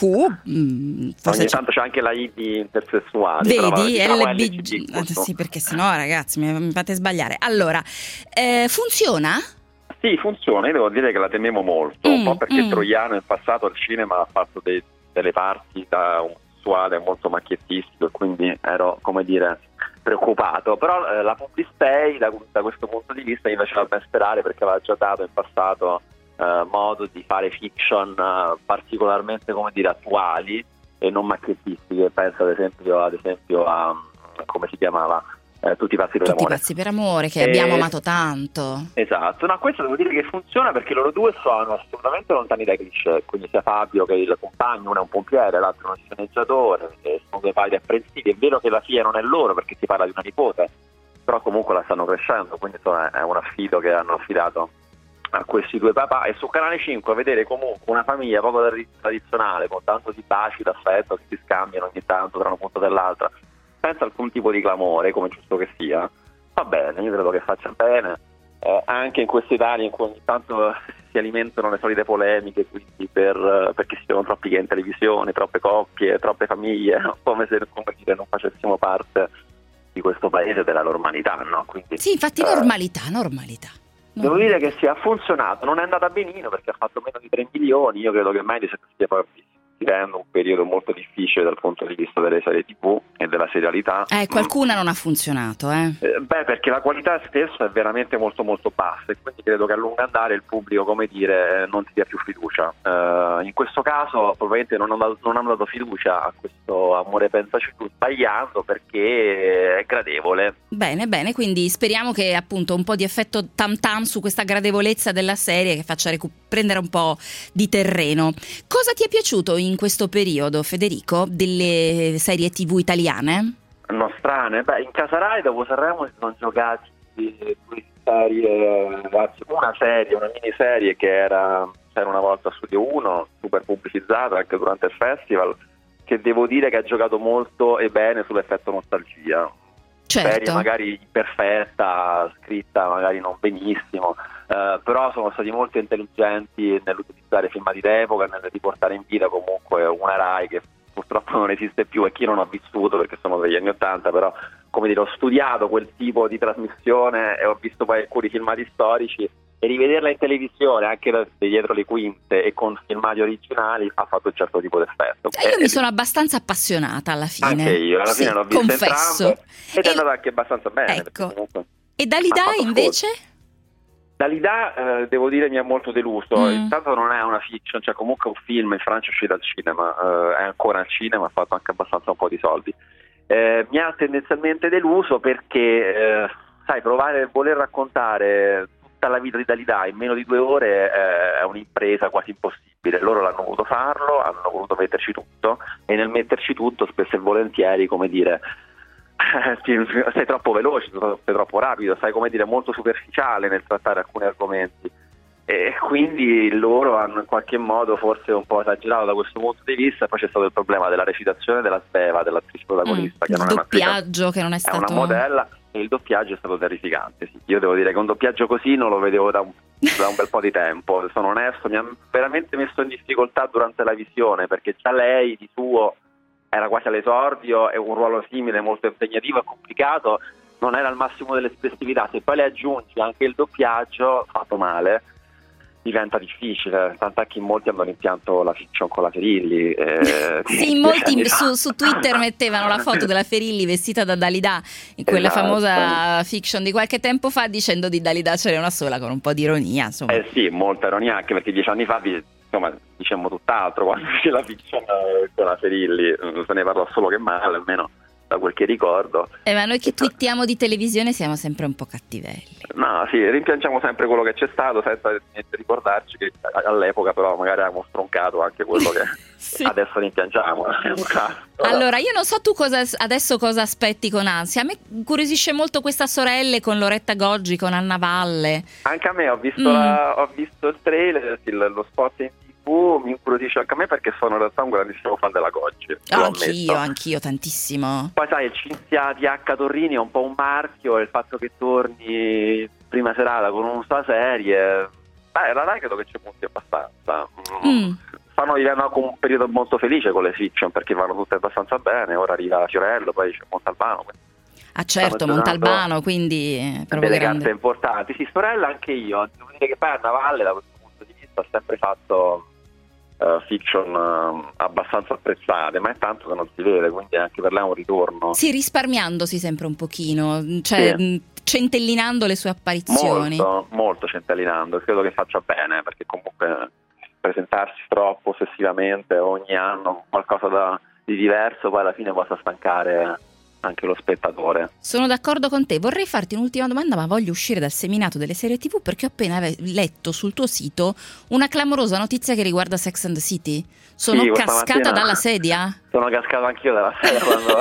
Mm, forse ogni c'è... tanto c'è anche la I di intersessuali. Vedi, diciamo L B G... Sì, perché sennò ragazzi mi, mi fate sbagliare. Allora, eh, funziona? Sì, funziona, io devo dire che la temevo molto, mm, un po' perché mm. Troiano in passato al cinema ha fatto dei, delle parti da un sessuale molto macchiettistico e quindi ero, come dire, preoccupato, però eh, la Publistay da, da questo punto di vista mi faceva ben sperare, perché aveva già dato in passato eh, modo di fare fiction eh, particolarmente, come dire, attuali e non macchiettistiche. Penso ad esempio, ad esempio a, come si chiamava? Eh, tutti i pazzi per tutti amore. Tutti i pazzi per amore che e... abbiamo amato tanto. Esatto, no, questo devo dire che funziona perché loro due sono assolutamente lontani dai cliché, quindi sia Fabio che il compagno, uno è un pompiere, l'altro è uno sceneggiatore, sono due padri apprensivi. È vero che la figlia non è loro perché si parla di una nipote, però comunque la stanno crescendo, quindi insomma è un affido che hanno affidato a questi due papà. E su Canale cinque vedere comunque una famiglia poco tradizionale, con tanto di baci, d'affetto che si scambiano ogni tanto tra una punta dell'altra, senza alcun tipo di clamore, come giusto che sia, va bene, io credo che faccia bene, eh, anche in questa Italia in cui ogni tanto si alimentano le solite polemiche, quindi per, perché ci sono troppi gay in televisione, troppe coppie, troppe famiglie, come se, come dire, non facessimo parte di questo paese, della normalità, no? Quindi, sì, infatti eh, normalità, normalità. Devo dire che sì, ha funzionato, non è andata benino perché ha fatto meno di tre milioni, io credo che Mediaset stia poi vivendo un periodo molto difficile dal punto di vista delle serie tv e della serialità. Eh, qualcuna non ha funzionato, eh? eh beh, perché la qualità spesso è veramente molto molto bassa e quindi credo che a lungo andare il pubblico, come dire, non ti dia più fiducia. Uh, in questo caso probabilmente non hanno, non hanno dato fiducia a questo Amore pensaci tu, sbagliando, perché è gradevole. Bene, bene, quindi speriamo che appunto un po' di effetto tam tam su questa gradevolezza della serie che faccia recu- prendere un po' di terreno. Cosa ti è piaciuto in questo periodo, Federico, delle serie tv italiane? No, strane. Beh, in Casa Rai dopo Sanremo si sono giocati due serie, una serie, una miniserie che era C'era una volta Studio uno, super pubblicizzata anche durante il festival, che devo dire che ha giocato molto e bene sull'effetto nostalgia. Certo. Serie magari imperfetta, scritta magari non benissimo, eh, però sono stati molto intelligenti nell'utilizzare filmati d'epoca, nel riportare in vita comunque una Rai che purtroppo non esiste più, e chi non ha vissuto perché sono degli anni Ottanta, però come dire ho studiato quel tipo di trasmissione e ho visto poi alcuni filmati storici, e rivederla in televisione anche da dietro le quinte e con filmati originali ha fatto un certo tipo di effetto. Eh, io e, mi sono abbastanza appassionata alla fine. Anche io, alla sì, fine l'ho vista confesso. entrambe ed è e... andata anche abbastanza bene. Ecco. Comunque... E Dalida invece? Dalida eh, devo dire mi ha molto deluso. Mm. Intanto non è una fiction, cioè comunque è un film, in Francia è uscito al cinema, eh, è ancora al cinema, ha fatto anche abbastanza un po' di soldi. Eh, mi ha tendenzialmente deluso perché eh, sai, provare a voler raccontare tutta la vita di Dalida in meno di due ore eh, è un'impresa quasi impossibile. Loro l'hanno voluto farlo, hanno voluto metterci tutto, e nel metterci tutto spesso e volentieri, come dire, sei troppo veloce, sei troppo rapido, sai, come dire, molto superficiale nel trattare alcuni argomenti. e quindi loro hanno in qualche modo forse un po' esagerato da questo punto di vista. Poi c'è stato il problema della recitazione della Sveva, dell'attrice protagonista, mm, che non il è doppiaggio che non è stato è una modella, e il doppiaggio è stato terrificante. Sì. Io devo dire che un doppiaggio così non lo vedevo da un, da un bel po' di tempo, sono onesto, mi ha veramente messo in difficoltà durante la visione, perché già lei di suo era quasi all'esordio, è un ruolo simile, molto impegnativo e complicato, non era al massimo dell'espressività. Se poi le aggiungi anche il doppiaggio fatto male, diventa difficile, tant'è che in molti hanno rimpianto la fiction con la Ferilli. Eh, sì, in molti su, su Twitter mettevano la foto della Ferilli vestita da Dalida in quella esatto. famosa fiction di qualche tempo fa, dicendo di Dalida c'era una sola, con un po' di ironia, insomma. Eh sì, molta ironia, anche perché dieci anni fa insomma, diciamo tutt'altro quando c'è la fiction con la Ferilli, non se ne parla solo che male, almeno da quel che ricordo. Eh, ma noi che twittiamo di televisione siamo sempre un po' cattivelli. No, sì, rimpiangiamo sempre quello che c'è stato senza ricordarci che all'epoca però magari avevamo stroncato anche quello che sì. adesso rimpiangiamo. Allora, io non so tu cosa adesso cosa aspetti con ansia. A me incuriosisce molto questa Sorelle con Loretta Goggi, con Anna Valle. Anche a me, ho visto, mm. la, ho visto il trailer, il, lo spot in tivù, mi incuriosisce anche a me perché sono in realtà un grandissimo fan della Goggi. Oh, anch'io, anch'io, tantissimo. Poi sai, il Cinzia di H. Torrini è un po' un marchio, e il fatto che torni prima serata con una sua serie, beh, la Rai credo che ci punti abbastanza. Mm. Stanno vivendo con un periodo molto felice con le fiction, perché vanno tutte abbastanza bene. Ora arriva Fiorello, poi c'è Montalbano. Ah certo, Montalbano, quindi proprio delle grande. carte importanti. Sì, Sorella anche io. Devo dire che poi Anna Valle da questo punto di vista ha sempre fatto uh, fiction uh, abbastanza apprezzate, ma è tanto che non si vede, quindi anche per lei è un ritorno. Sì, risparmiandosi sempre un pochino, cioè sì. centellinando le sue apparizioni. Molto, molto centellinando. Credo che faccia bene, perché comunque presentarsi troppo ossessivamente ogni anno qualcosa da, di diverso poi alla fine possa stancare anche lo spettatore. Sono d'accordo con te. Vorrei farti un'ultima domanda, ma voglio uscire dal seminato delle serie tivù, perché ho appena letto sul tuo sito una clamorosa notizia che riguarda Sex and the City. Sono sì, cascata dalla sedia? Sono cascato anch'io dalla sedia quando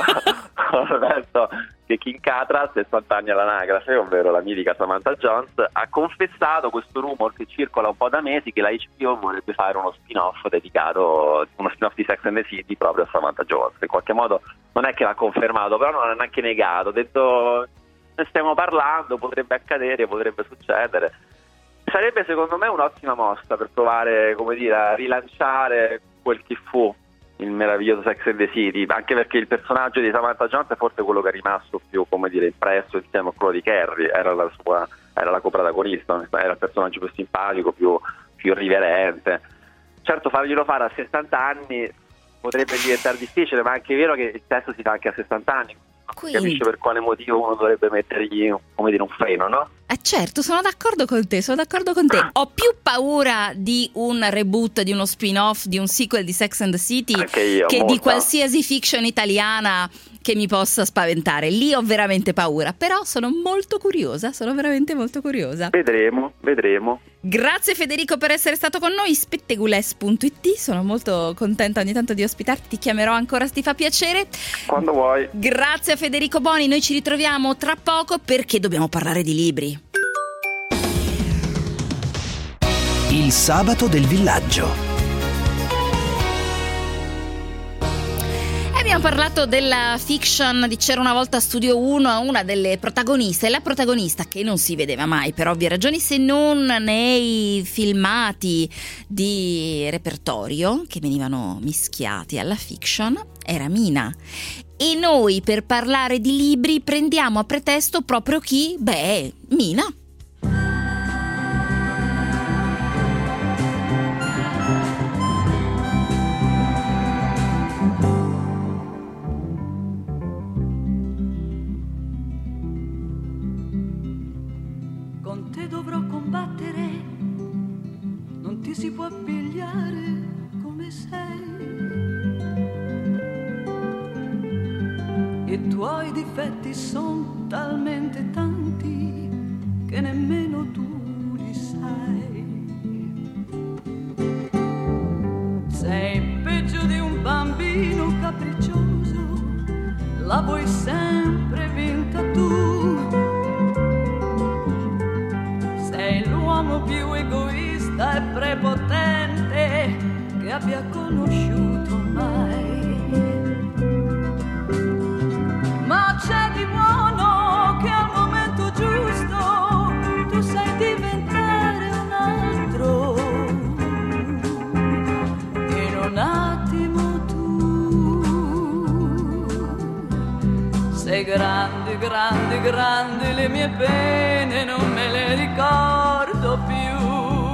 ho letto che Kim Cattrall, sessanta anni all'anagrafe, ovvero la mitica Samantha Jones, ha confessato questo rumor che circola un po' da mesi, che la H B O vorrebbe fare uno spin-off dedicato, uno spin-off di Sex and the City proprio a Samantha Jones. In qualche modo non è che l'ha confermato, però non l'ha neanche negato, ha detto ne stiamo parlando, potrebbe accadere, potrebbe succedere. Sarebbe secondo me un'ottima mossa per provare, come dire, a rilanciare quel che fu il meraviglioso Sex and the City, anche perché il personaggio di Samantha Jones è forse quello che è rimasto più, come dire, impresso insieme a quello di Carrie. Era la sua, era la coprotagonista, era il personaggio più simpatico, più, più irriverente. Certo, farglielo fare a sessanta anni potrebbe diventare difficile, ma è anche vero che il testo si fa anche a sessanta anni. Non si capisce per quale motivo uno dovrebbe mettergli, come dire, un freno, no? Eh certo, sono d'accordo con te, sono d'accordo con te. Ho più paura di un reboot, di uno spin-off, di un sequel di Sex and the City io, che molta. di qualsiasi fiction italiana che mi possa spaventare. Lì ho veramente paura, però sono molto curiosa, sono veramente molto curiosa. Vedremo, vedremo. Grazie Federico per essere stato con noi, spettegules punto it, sono molto contenta ogni tanto di ospitarti, ti chiamerò ancora se ti fa piacere. Quando vuoi. Grazie a Federico Boni, noi ci ritroviamo tra poco perché dobbiamo parlare di libri. Il sabato del villaggio. Abbiamo parlato della fiction di C'era una volta Studio uno, una delle protagoniste, la protagonista che non si vedeva mai per ovvie ragioni se non nei filmati di repertorio che venivano mischiati alla fiction, era Mina. E noi per parlare di libri prendiamo a pretesto proprio chi? Beh, Mina. Si può pigliare come sei, i tuoi difetti sono talmente tanti che nemmeno tu li sai. Sei peggio di un bambino capriccioso, la vuoi sempre vinta tu. Sei l'uomo più egoista egoista e prepotente che abbia conosciuto mai. Ma c'è di buono che al momento giusto tu sai diventare un altro. In un attimo tu sei grandi, grandi, grandi, le mie pene non me le ricordo più.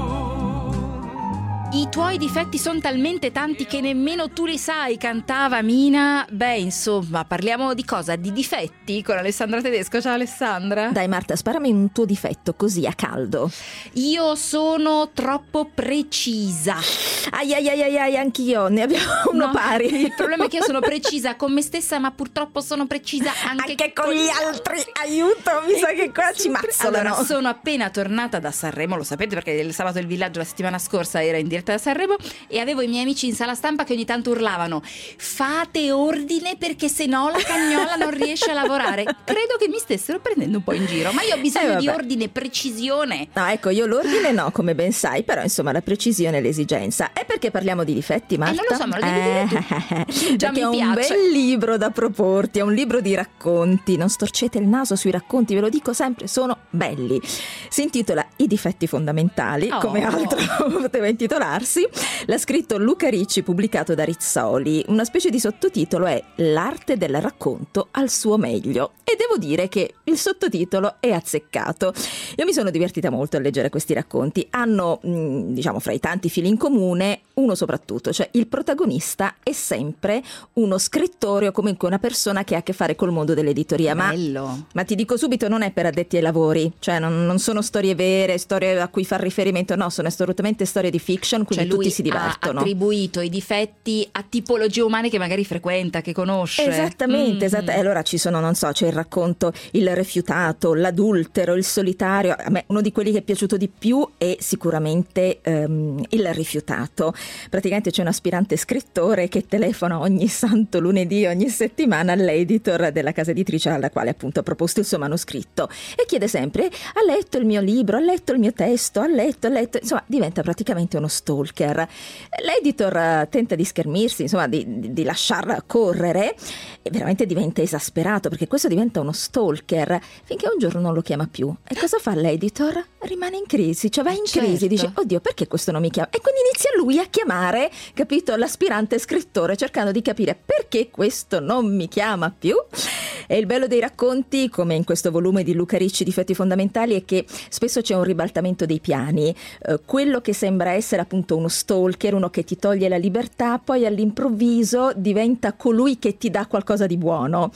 I tuoi difetti sono talmente tanti che nemmeno tu li sai, cantava Mina. Beh, insomma, parliamo di cosa? Di difetti con Alessandra Tedesco. Ciao Alessandra. Dai Marta, sparami un tuo difetto così a caldo. Io sono troppo precisa. Ai ai ai ai, ai anch'io, ne abbiamo uno no, pari. Il problema è che io sono precisa con me stessa, ma purtroppo sono precisa anche, anche con gli altri. Aiuto, mi sa che qua ci mazzolano. Allora, sono appena tornata da Sanremo, lo sapete perché il sabato del villaggio la settimana scorsa era in diretta da Sanremo e avevo i miei amici in sala stampa che ogni tanto urlavano: fate ordine perché se no la cagnola non riesce a lavorare. Credo che mi stessero prendendo un po' in giro, ma io ho bisogno eh, di ordine, precisione. No, ecco, io l'ordine no, come ben sai, però insomma la precisione e l'esigenza. E perché parliamo di difetti, Marta? Eh, non lo so, ma lo devi dire tu. Già mi ho piace. Un bel libro da proporti, è un libro di racconti. Non storcete il naso sui racconti, ve lo dico sempre, sono belli. Si intitola I difetti fondamentali, oh. come altro poteva intitolarsi. L'ha scritto Luca Ricci, pubblicato da Rizzoli. Una specie di sottotitolo è L'arte del racconto al suo meglio. E devo dire che il sottotitolo è azzeccato. Io mi sono divertita molto a leggere questi racconti. Hanno, diciamo, fra i tanti fili in comune, uno soprattutto, cioè il protagonista è sempre uno scrittore o comunque una persona che ha a che fare col mondo dell'editoria. Ma, ma ti dico subito, non è per addetti ai lavori, cioè non, non sono storie vere, storie a cui far riferimento, no, sono assolutamente storie di fiction, quindi cioè tutti si divertono. Ha attribuito i difetti a tipologie umane che magari frequenta, che conosce. Esattamente, mm-hmm. esattamente. E allora ci sono, non so, c'è il racconto Il rifiutato, L'adultero, Il solitario. A me uno di quelli che è piaciuto di più è sicuramente um, Il rifiutato. Praticamente c'è un aspirante scrittore che telefona ogni santo lunedì, ogni settimana all'editor della casa editrice alla quale appunto ha proposto il suo manoscritto e chiede sempre: ha letto il mio libro, ha letto il mio testo, ha letto, ha letto, insomma diventa praticamente uno stalker. L'editor tenta di schermirsi, insomma di, di, di lasciarla correre e veramente diventa esasperato perché questo diventa uno stalker finché un giorno non lo chiama più. E cosa fa l'editor? Rimane in crisi, cioè va in certo. crisi, dice oddio perché questo non mi chiama? E quindi inizia lui a chiamare, capito, l'aspirante scrittore cercando di capire perché questo non mi chiama più. E il bello dei racconti, come in questo volume di Luca Ricci, Difetti fondamentali, è che spesso c'è un ribaltamento dei piani. Eh, quello che sembra essere appunto uno stalker, uno che ti toglie la libertà, poi all'improvviso diventa colui che ti dà qualcosa di buono.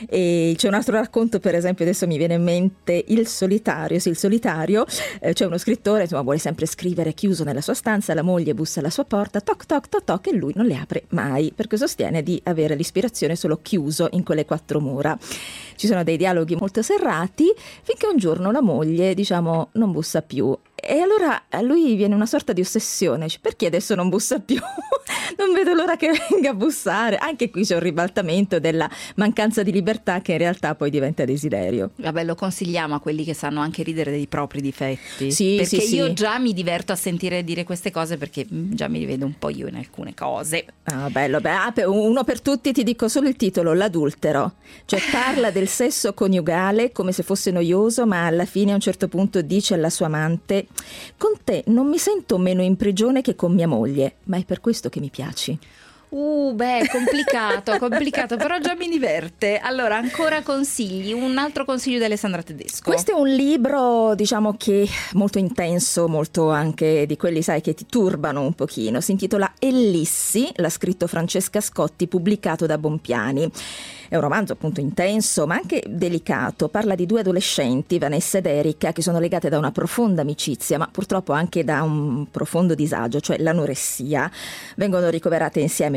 E c'è un altro racconto, per esempio, adesso mi viene in mente Il solitario, sì, Il solitario, eh, c'è uno scrittore, insomma, vuole sempre scrivere chiuso nella sua stanza, la moglie bussa alla sua porta, toc toc toc toc, e lui non le apre mai, perché sostiene di avere l'ispirazione solo chiuso in quelle quattro mura. Ci sono dei dialoghi molto serrati finché un giorno la moglie, diciamo, non bussa più. E allora a lui viene una sorta di ossessione, cioè, perché adesso non bussa più? Non vedo l'ora che venga a bussare. Anche qui c'è un ribaltamento della mancanza di libertà che in realtà poi diventa desiderio. Vabbè, lo consigliamo a quelli che sanno anche ridere dei propri difetti. Sì, perché sì, io sì. già mi diverto a sentire dire queste cose perché già mi rivedo un po' io in alcune cose. Ah, bello, beh, ah, uno per tutti, ti dico solo il titolo, L'adultero. Cioè parla del sesso coniugale come se fosse noioso, ma alla fine a un certo punto dice alla sua amante: con te non mi sento meno in prigione che con mia moglie, ma è per questo che mi piaci. Uh, beh, complicato, complicato, però già mi diverte. Allora, ancora consigli, un altro consiglio di Alessandra Tedesco. Questo è un libro, diciamo che molto intenso, molto anche di quelli, sai, che ti turbano un pochino. Si intitola Ellissi, l'ha scritto Francesca Scotti, pubblicato da Bompiani. È un romanzo appunto intenso, ma anche delicato. Parla di due adolescenti, Vanessa ed Erika, che sono legate da una profonda amicizia, ma purtroppo anche da un profondo disagio, cioè l'anoressia. Vengono ricoverate insieme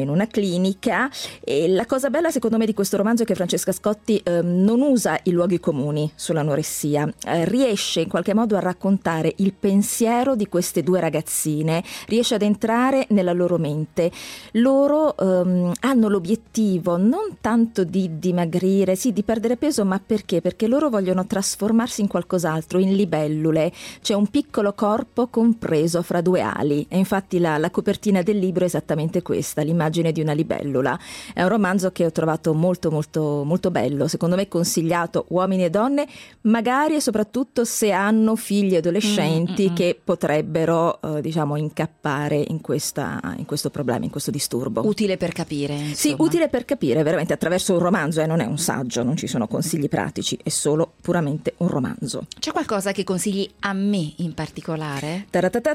in una clinica. E la cosa bella secondo me di questo romanzo è che Francesca Scotti eh, non usa i luoghi comuni sull'anoressia, eh, riesce in qualche modo a raccontare il pensiero di queste due ragazzine, riesce ad entrare nella loro mente. Loro ehm, hanno l'obiettivo non tanto di dimagrire, sì, di perdere peso, ma perché? Perché loro vogliono trasformarsi in qualcos'altro, in libellule. C'è un piccolo corpo compreso fra due ali e infatti la, la copertina del libro è esattamente questa, l'immagine di una libellula. È un romanzo che ho trovato molto molto molto bello, secondo me consigliato uomini e donne, magari e soprattutto se hanno figli adolescenti mm-hmm. che potrebbero eh, diciamo incappare in, questa, in questo problema, in questo disturbo. Utile per capire, insomma. Sì, utile per capire veramente attraverso un romanzo, eh, non è un saggio, non ci sono consigli pratici, è solo puramente un romanzo. C'è qualcosa che consigli a me in particolare?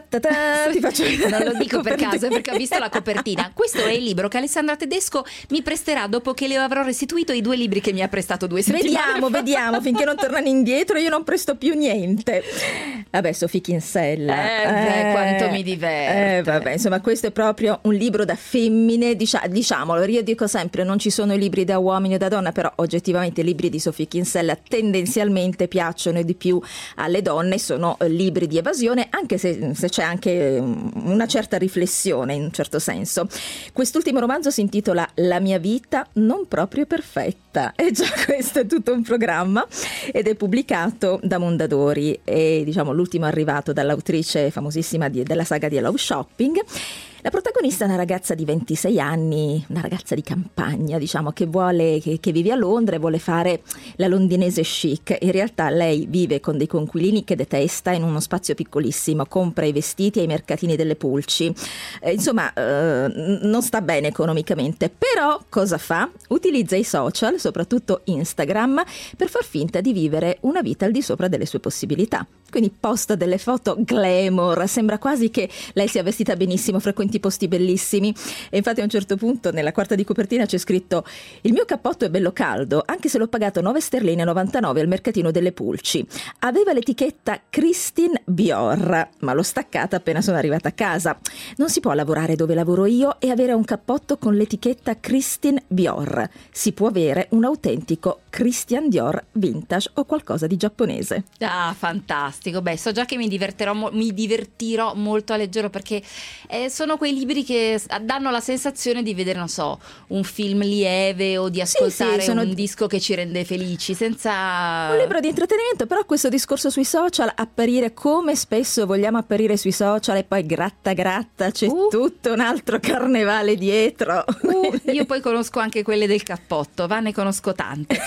Ti faccio non lo dico per caso, è perché ho visto la copertina. Questo è il libro che Alessandra Tedesco mi presterà dopo che le avrò restituito i due libri che mi ha prestato due settimane Vediamo, fa. vediamo, finché non tornano indietro io non presto più niente. Vabbè, Sophie Kinsella. Eh, beh, quanto mi diverte. Eh, vabbè, insomma, questo è proprio un libro da femmine, dicia- diciamolo, io dico sempre, non ci sono i libri da uomini o da donna, però oggettivamente i libri di Sophie Kinsella tendenzialmente piacciono di più alle donne, sono eh, libri di evasione, anche se, se c'è anche um, una certa riflessione in un certo senso. Quest'ultimo romanzo si intitola La mia vita non proprio perfetta, e già questo è tutto un programma, ed è pubblicato da Mondadori, è diciamo l'ultimo arrivato dall'autrice famosissima di, della saga di Hello Shopping. La protagonista è una ragazza di ventisei anni, una ragazza di campagna, diciamo, che vuole che, che vive a Londra e vuole fare la londinese chic. In realtà lei vive con dei coinquilini che detesta in uno spazio piccolissimo, compra i vestiti ai mercatini delle pulci. Eh, insomma, eh, non sta bene economicamente, però cosa fa? Utilizza i social, soprattutto Instagram, per far finta di vivere una vita al di sopra delle sue possibilità. Quindi posta delle foto glamour, sembra quasi che lei sia vestita benissimo, frequenti posti bellissimi, e infatti a un certo punto nella quarta di copertina c'è scritto: il mio cappotto è bello caldo, anche se l'ho pagato nove sterline e novantanove al mercatino delle pulci. Aveva l'etichetta Christian Dior, ma l'ho staccata appena sono arrivata a casa. Non si può lavorare dove lavoro io e avere un cappotto con l'etichetta Christian Dior. Si può avere un autentico Christian Dior vintage o qualcosa di giapponese. Ah, fantastico. Beh, so già che mi divertirò, mi divertirò molto a leggerlo, perché eh, sono quei libri che danno la sensazione di vedere, non so, un film lieve o di ascoltare sì, sì, sono... un disco che ci rende felici, senza... Un libro di intrattenimento, però questo discorso sui social, apparire come spesso vogliamo apparire sui social e poi gratta gratta, c'è uh. tutto un altro carnevale dietro. Uh, io poi conosco anche quelle del cappotto, va, ne conosco tante.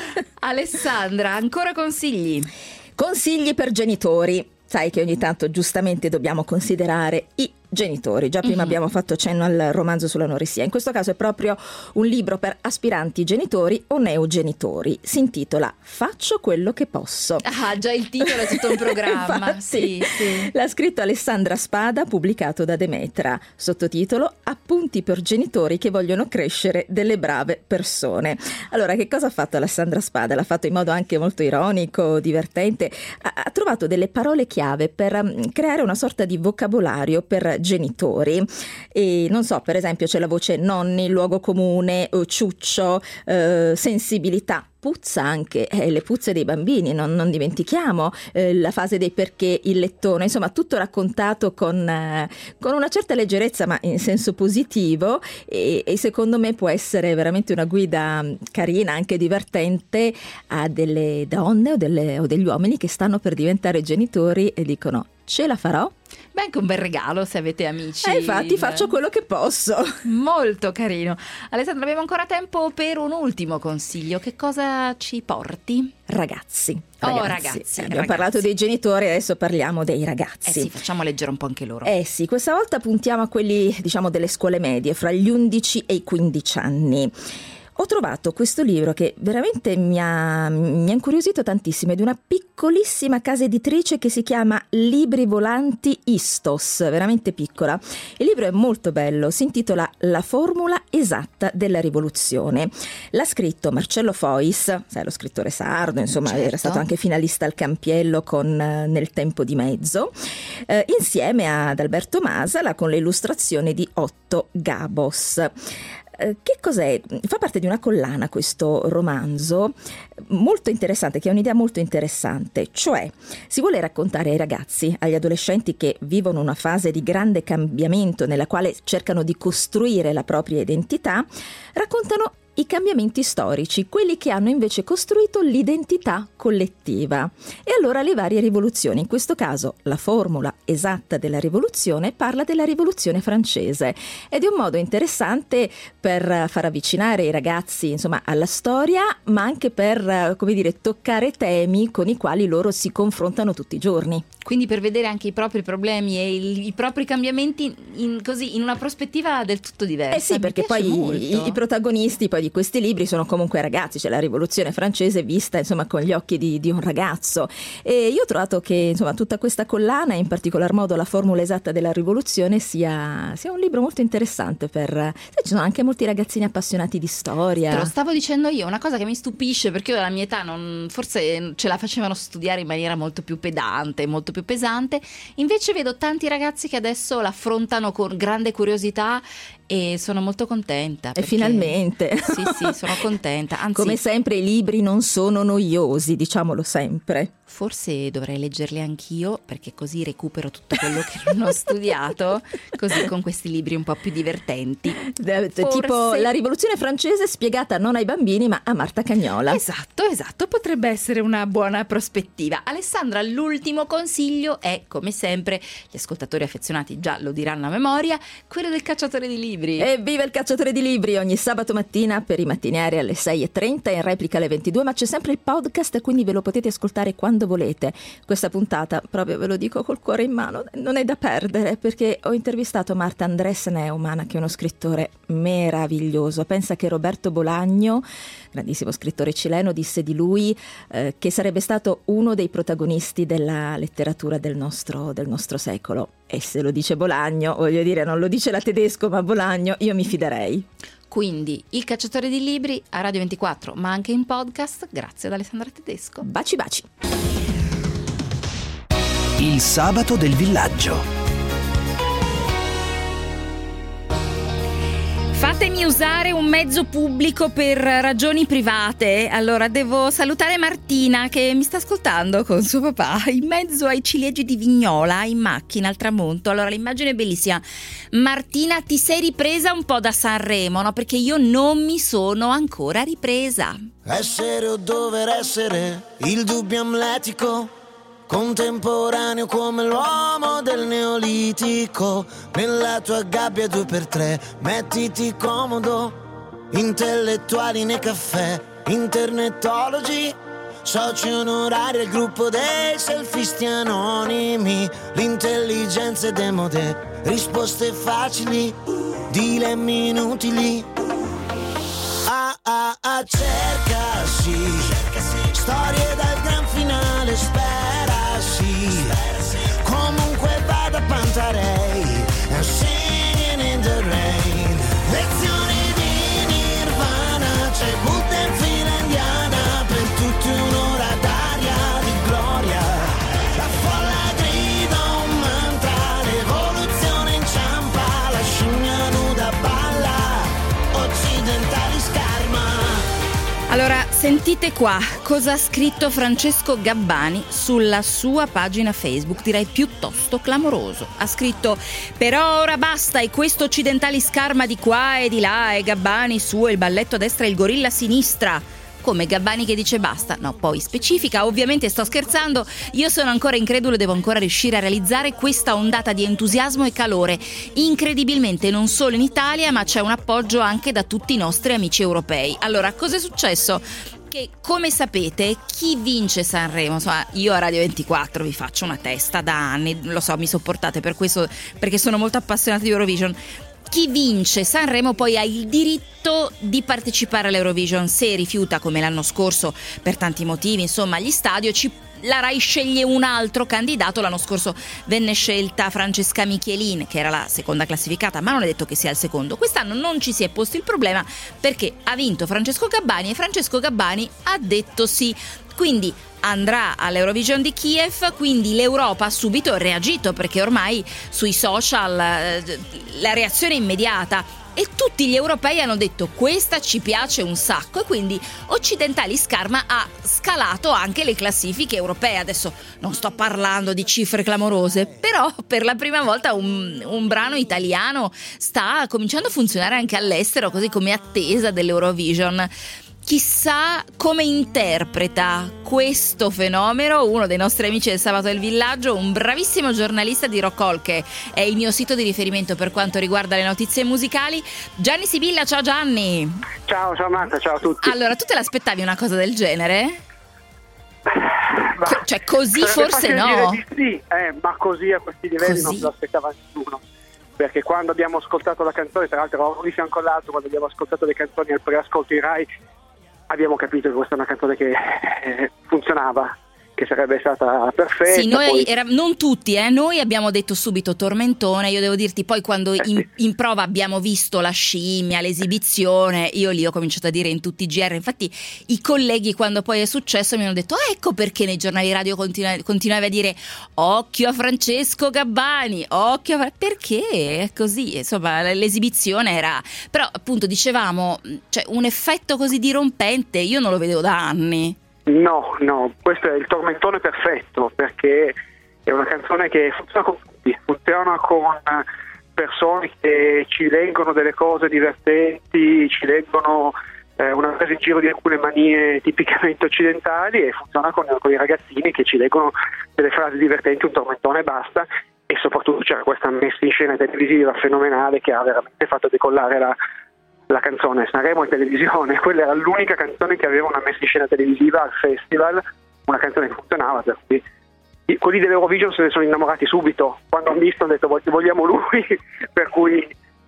Alessandra, ancora consigli? Consigli per genitori. Sai che ogni tanto giustamente dobbiamo considerare i genitori. Già prima mm-hmm. abbiamo fatto cenno al romanzo sull'anoressia. In questo caso è proprio un libro per aspiranti genitori o neogenitori. Si intitola Faccio quello che posso. Ah, già il titolo è tutto un programma. Infatti, sì, sì. L'ha scritto Alessandra Spada, pubblicato da Demetra. Sottotitolo Appunti per genitori che vogliono crescere delle brave persone. Allora, che cosa ha fatto Alessandra Spada? L'ha fatto in modo anche molto ironico, divertente. Ha, ha trovato delle parole chiave per um, creare una sorta di vocabolario per genitori, e non so, per esempio c'è la voce nonni, luogo comune, ciuccio, eh, sensibilità. Puzza anche, eh, le puzze dei bambini, non, non dimentichiamo, eh, la fase dei perché, il lettone, insomma tutto raccontato con, eh, con una certa leggerezza ma in senso positivo, e, e secondo me può essere veramente una guida carina, anche divertente, a delle donne o, delle, o degli uomini che stanno per diventare genitori e dicono: ce la farò? Beh, anche un bel regalo se avete amici. Eh, infatti faccio quello che posso. Molto carino. Alessandra, abbiamo ancora tempo per un ultimo consiglio. Che cosa ci porti? Ragazzi. Oh, ragazzi. ragazzi. Abbiamo ragazzi. parlato dei genitori, adesso parliamo dei ragazzi. Eh sì, facciamo leggere un po' anche loro. Eh sì, questa volta puntiamo a quelli, diciamo, delle scuole medie, fra gli undici e i quindici anni. ho trovato questo libro che veramente mi ha, mi ha incuriosito tantissimo, è di una piccolissima casa editrice che si chiama Libri Volanti Istos, veramente piccola. Il libro è molto bello, si intitola La formula esatta della rivoluzione. L'ha scritto Marcello Fois, sai, lo scrittore sardo, insomma, certo. Era stato anche finalista al Campiello con eh, Nel tempo di mezzo, eh, insieme ad Alberto Masala con le illustrazioni di Otto Gabos. Che cos'è? Fa parte di una collana questo romanzo molto interessante, che ha un'idea molto interessante, cioè si vuole raccontare ai ragazzi, agli adolescenti che vivono una fase di grande cambiamento nella quale cercano di costruire la propria identità, raccontano i cambiamenti storici, quelli che hanno invece costruito l'identità collettiva. E allora le varie rivoluzioni, in questo caso la formula esatta della rivoluzione parla della rivoluzione francese ed è un modo interessante per far avvicinare i ragazzi, insomma, alla storia, ma anche per, come dire, toccare temi con i quali loro si confrontano tutti i giorni. Quindi per vedere anche i propri problemi e i, i propri cambiamenti in, così, in una prospettiva del tutto diversa. Eh sì, perché poi i, i protagonisti poi di questi libri sono comunque ragazzi, cioè la rivoluzione francese vista insomma con gli occhi di, di un ragazzo. E io ho trovato che insomma tutta questa collana, in particolar modo la formula esatta della rivoluzione, sia, sia un libro molto interessante per... Sai, ci sono anche molti ragazzini appassionati di storia. Te lo stavo dicendo io, una cosa che mi stupisce, perché io alla mia età non, forse ce la facevano studiare in maniera molto più pedante, molto più pesante, invece vedo tanti ragazzi che adesso l'affrontano con grande curiosità e sono molto contenta. E finalmente. Sì, sì, sono contenta. Anzi, come sempre i libri non sono noiosi, diciamolo sempre. Forse dovrei leggerli anch'io, perché così recupero tutto quello che non ho studiato, così con questi libri un po' più divertenti. Forse... Tipo La rivoluzione francese spiegata non ai bambini ma a Marta Cagnola. Esatto, esatto, potrebbe essere una buona prospettiva. Alessandra, l'ultimo consiglio è, come sempre, gli ascoltatori affezionati già lo diranno a memoria, quello del Cacciatore di Libri. Evviva il Cacciatore di Libri! Ogni sabato mattina per i mattinieri alle sei e trenta, in replica alle ventidue, ma c'è sempre il podcast, quindi ve lo potete ascoltare quando volete. Questa puntata, proprio ve lo dico col cuore in mano, non è da perdere, perché ho intervistato Marta Andrés Neumann, che è uno scrittore meraviglioso. Pensa che Roberto Bolaño, grandissimo scrittore cileno, disse di lui eh, che sarebbe stato uno dei protagonisti della letteratura del nostro, del nostro secolo. E se lo dice Bolaño, voglio dire, non lo dice la Tedesco, ma Bolaño, io mi fiderei. Quindi Il Cacciatore di Libri a Radio ventiquattro, ma anche in podcast, grazie ad Alessandra Tedesco. Baci baci. Il sabato del villaggio. Fatemi usare un mezzo pubblico per ragioni private. Allora devo salutare Martina, che mi sta ascoltando con suo papà in mezzo ai ciliegi di Vignola, in macchina al tramonto. Allora l'immagine è bellissima. Martina, ti sei ripresa un po' da Sanremo, no? Perché io non mi sono ancora ripresa. Essere o dover essere, il dubbio amletico, contemporaneo come l'uomo del neolitico. Nella tua gabbia due per tre, mettiti comodo. Intellettuali nei caffè, internetologi, soci onorari al gruppo dei selfisti anonimi. L'intelligenza è demode, risposte facili, dilemmi inutili. Ah ah ah, cercasi, storie dal gran finale, spera sì, comunque vada Pantarei, and singing in the rain. Lezioni di Nirvana, c'è Buddha in fila indiana, per tutti un'ora d'aria di gloria. La folla grida un mantra, l'evoluzione inciampa, la scimmia nuda balla, occidentali scarma. Allora, sentite qua cosa ha scritto Francesco Gabbani sulla sua pagina Facebook, direi piuttosto clamoroso. Ha scritto: però ora basta, e questo occidentali scarma di qua e di là, e Gabbani su, e il balletto a destra e il gorilla a sinistra. Come Gabbani che dice basta? No, poi specifica, ovviamente sto scherzando, io sono ancora incredulo e devo ancora riuscire a realizzare questa ondata di entusiasmo e calore. Incredibilmente non solo in Italia, ma c'è un appoggio anche da tutti i nostri amici europei. Allora, cos'è successo? Che, come sapete, chi vince Sanremo, insomma, io a Radio ventiquattro vi faccio una testa da anni, lo so, mi sopportate per questo, perché sono molto appassionata di Eurovision. chi vince Sanremo poi ha il diritto di partecipare all'Eurovision. Se rifiuta, come l'anno scorso per tanti motivi, insomma, gli stadio, ci la Rai sceglie un altro candidato. L'anno scorso venne scelta Francesca Michelin, che era la seconda classificata, ma non è detto che sia il secondo. Quest'anno non ci si è posto il problema perché ha vinto Francesco Gabbani e Francesco Gabbani ha detto sì. Quindi andrà all'Eurovision di Kiev, quindi l'Europa ha subito reagito, perché ormai sui social eh, la reazione è immediata. E tutti gli europei hanno detto questa ci piace un sacco, e quindi Occidentali Scarma ha scalato anche le classifiche europee. Adesso non sto parlando di cifre clamorose, però per la prima volta un, un brano italiano sta cominciando a funzionare anche all'estero, così come attesa dell'Eurovision. Chissà come interpreta questo fenomeno uno dei nostri amici del Sabato del Villaggio, un bravissimo giornalista di Rock Hall, che è il mio sito di riferimento per quanto riguarda le notizie musicali, Gianni Sibilla. Ciao Gianni. Ciao, ciao Marta, ciao a tutti. Allora, tu te l'aspettavi una cosa del genere? Co- cioè così forse no. Dire di sì, eh, ma così a questi livelli così non se lo aspettava nessuno. Perché quando abbiamo ascoltato la canzone, tra l'altro eravamo di fianco all'altro, quando abbiamo ascoltato le canzoni al preascolto in Rai, abbiamo capito che questa è una canzone che eh, funzionava, che sarebbe stata perfetta. Sì, noi poi... era, non tutti, eh, noi abbiamo detto subito tormentone. Io devo dirti, poi quando eh, in, sì. in prova abbiamo visto la scimmia, l'esibizione, io lì ho cominciato a dire in tutti i G R. Infatti i colleghi, quando poi è successo, mi hanno detto ah, ecco perché nei giornali radio continu- continuavi a dire occhio a Francesco Gabbani, occhio a... perché è così, insomma l'esibizione era, però appunto dicevamo, cioè un effetto così dirompente io non lo vedevo da anni. No, no, questo è il tormentone perfetto, perché è una canzone che funziona con tutti, funziona con persone che ci leggono delle cose divertenti, ci leggono eh, una presa in giro di alcune manie tipicamente occidentali, e funziona con, con i ragazzini che ci leggono delle frasi divertenti, un tormentone e basta. E soprattutto c'era questa messa in scena televisiva fenomenale che ha veramente fatto decollare la la canzone. Sanremo in televisione, quella era l'unica canzone che aveva una messa in scena televisiva al festival, una canzone che funzionava, per cui quelli dell'Eurovision se ne sono innamorati subito, quando hanno visto hanno detto vogliamo lui, per cui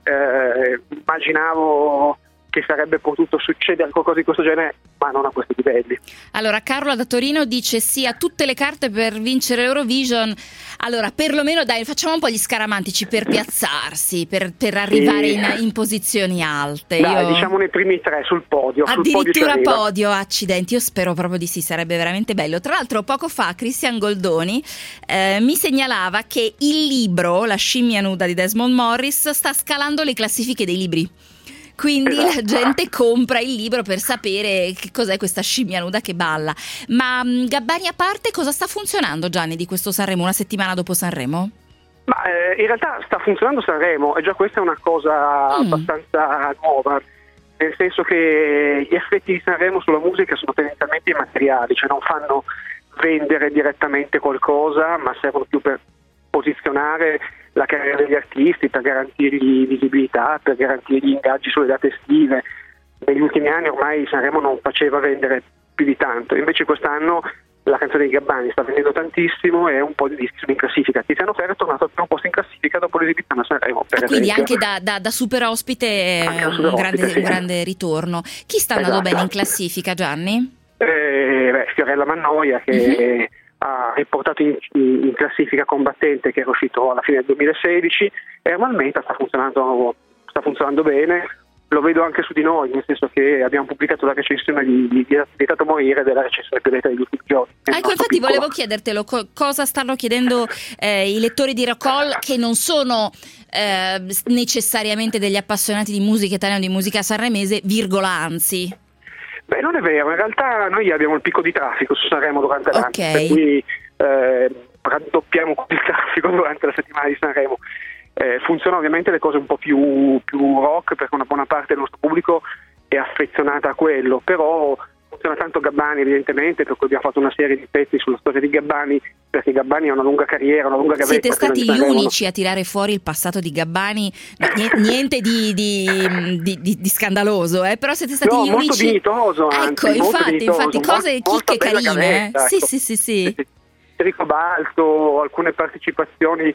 eh, immaginavo che sarebbe potuto succedere qualcosa di questo genere, ma non a questi livelli. Allora, Carlo da Torino dice sì a tutte le carte per vincere Eurovision. Allora, perlomeno dai, facciamo un po' gli scaramantici per piazzarsi, per, per arrivare sì. in, in posizioni alte. Dai, io... diciamo nei primi tre sul podio. Addirittura sul podio, podio, accidenti, io spero proprio di sì, sarebbe veramente bello. Tra l'altro poco fa Christian Goldoni eh, mi segnalava che il libro La scimmia nuda di Desmond Morris sta scalando le classifiche dei libri. Quindi esatto. La gente compra il libro per sapere che cos'è questa scimmia nuda che balla. Ma Gabbani a parte, cosa sta funzionando, Gianni, di questo Sanremo, una settimana dopo Sanremo? Ma eh, in realtà sta funzionando Sanremo, e già questa è una cosa mm. abbastanza nuova, nel senso che gli effetti di Sanremo sulla musica sono tendenzialmente immateriali, cioè non fanno vendere direttamente qualcosa, ma servono più per posizionare la carriera degli artisti, per garantirgli visibilità, per garantirgli ingaggi sulle date estive. Negli ultimi anni ormai Sanremo non faceva vendere più di tanto, invece quest'anno la canzone di Gabbani sta vendendo tantissimo e un po' di dischi sono in classifica. Tiziano Ferro è tornato al primo posto in classifica dopo l'esibizione a Sanremo. Per ah, quindi esempio. anche da, da, da super ospite anche un, super grande, ospite, sì. un grande ritorno. Chi sta andando esatto. bene in classifica, Gianni? Eh, beh, Fiorella Mannoia che mm-hmm. ha riportato in, in classifica Combattente, che era uscito alla fine del duemilasedici. Ermal Meta sta funzionando, sta funzionando bene. Lo vedo anche su di noi, nel senso che abbiamo pubblicato la recensione di, di, di Vietato Morire, della recensione più letta degli ultimi giorni. Ecco, infatti piccolo. volevo chiedertelo co- cosa stanno chiedendo eh, i lettori di Rock Hall, che non sono eh, necessariamente degli appassionati di musica italiana, di musica sanremese, virgola anzi. Beh, non è vero, in realtà noi abbiamo il picco di traffico su Sanremo durante l'anno, okay. per cui eh, raddoppiamo il traffico durante la settimana di Sanremo. Eh, funzionano ovviamente le cose un po' più, più rock, perché una buona parte del nostro pubblico è affezionata a quello, però funziona tanto Gabbani evidentemente, per cui abbiamo fatto una serie di pezzi sulla storia di Gabbani, perché Gabbani ha una lunga carriera, una lunga gavetta. Siete stati gli unici a tirare fuori il passato di Gabbani, no, niente di, di, di, di, di scandaloso, eh? Però siete stati no, gli molto unici. Dignitoso, anzi, ecco, molto infatti, dignitoso, infatti, cose molto, chicche carine. Gavetta, eh? ecco. Sì, sì, sì, sì. Enrico Balto, alcune partecipazioni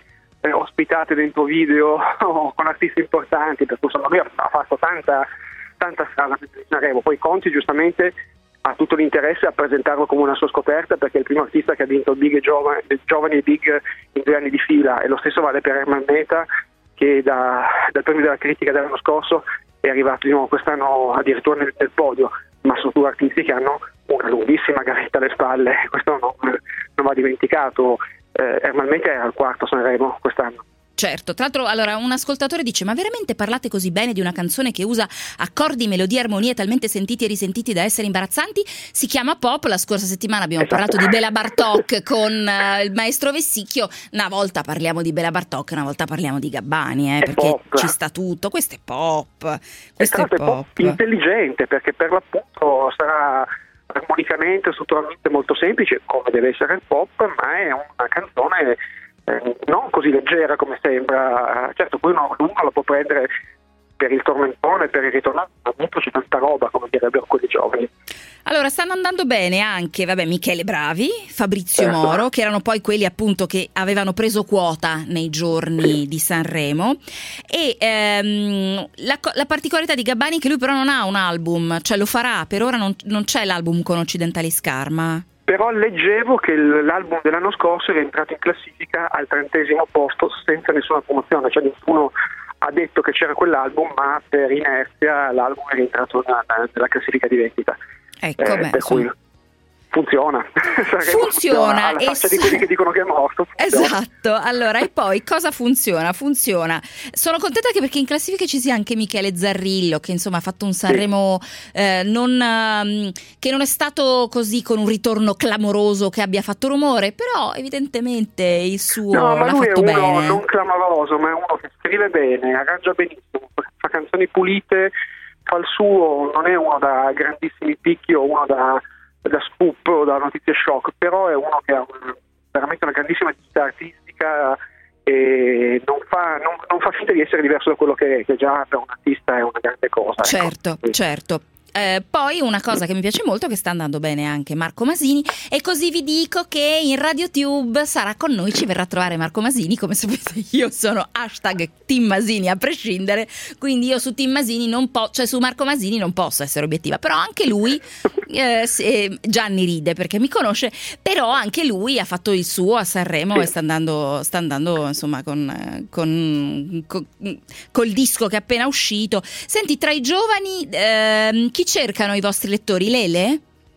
eh, ospitate dentro video con artisti importanti, per cui insomma lui ha, ha fatto tanta, tanta strada per Sanremo. Poi Conti giustamente ha tutto l'interesse a presentarlo come una sua scoperta, perché è il primo artista che ha vinto Big e Giovani, Giovani e Big in due anni di fila, e lo stesso vale per Ermal Meta, che da, dal premio della critica dell'anno scorso è arrivato di nuovo quest'anno addirittura nel, nel podio, ma sono due artisti che hanno una lunghissima gavetta alle spalle, questo non, non va dimenticato. eh, Ermal Meta era al quarto Sanremo quest'anno. Certo, tra l'altro, allora un ascoltatore dice: ma veramente parlate così bene di una canzone che usa accordi, melodie, armonie talmente sentiti e risentiti da essere imbarazzanti? Si chiama pop. La scorsa settimana abbiamo esatto. parlato di Bela Bartok con uh, il maestro Vessicchio. Una volta parliamo di Bela Bartok, una volta parliamo di Gabbani, eh, perché pop. Ci sta tutto. Questo è pop, questo è, è pop. pop intelligente, perché per l'appunto sarà armonicamente, strutturalmente molto semplice, come deve essere il pop, ma è una canzone Eh, non così leggera come sembra. Certo, poi uno, uno la può prendere per il tormentone, per il ritorno, ma dentro c'è tanta roba, come direbbero quelli giovani. Allora, stanno andando bene anche, vabbè, Michele Bravi, Fabrizio certo. Moro, che erano poi quelli appunto che avevano preso quota nei giorni sì. di Sanremo, e ehm, la, la particolarità di Gabbani è che lui però non ha un album, cioè lo farà, per ora non, non c'è l'album con Occidentali Scarma. Però leggevo che l'album dell'anno scorso era entrato in classifica al trentesimo posto senza nessuna promozione, cioè nessuno ha detto che c'era quell'album, ma per inerzia l'album è entrato nella, nella classifica di vendita. Ecco, eh, beh, per cui funziona. Funziona, alla e faccia di quelli che dicono che è morto. Funziona. Esatto. Allora, e poi cosa funziona? Funziona. Sono contenta che perché in classifica ci sia anche Michele Zarrillo, che insomma ha fatto un Sanremo sì. eh, non, um, che non è stato così con un ritorno clamoroso che abbia fatto rumore, però evidentemente il suo no, ma l'ha lui fatto è uno bene. Non clamoroso, ma è uno che scrive bene, arrangia benissimo, fa canzoni pulite, fa il suo, non è uno da grandissimi picchi o uno da da scoop o da notizie shock, però è uno che ha un, veramente una grandissima identità artistica e non fa, non, non fa finta di essere diverso da quello che, che già per un artista è una grande cosa. Certo, ecco. certo. Eh, poi una cosa che mi piace molto, che sta andando bene anche Marco Masini, e così vi dico che in RadioTube sarà con noi, ci verrà a trovare Marco Masini. Come sapete io sono hashtag Team Masini a prescindere, quindi io su Team Masini non posso, cioè su Marco Masini non posso essere obiettiva, però anche lui eh, se, Gianni ride perché mi conosce, però anche lui ha fatto il suo a Sanremo e sta andando, sta andando insomma con, con, con col disco che è appena uscito. Senti, tra i giovani eh, chi cercano i vostri lettori? Lele?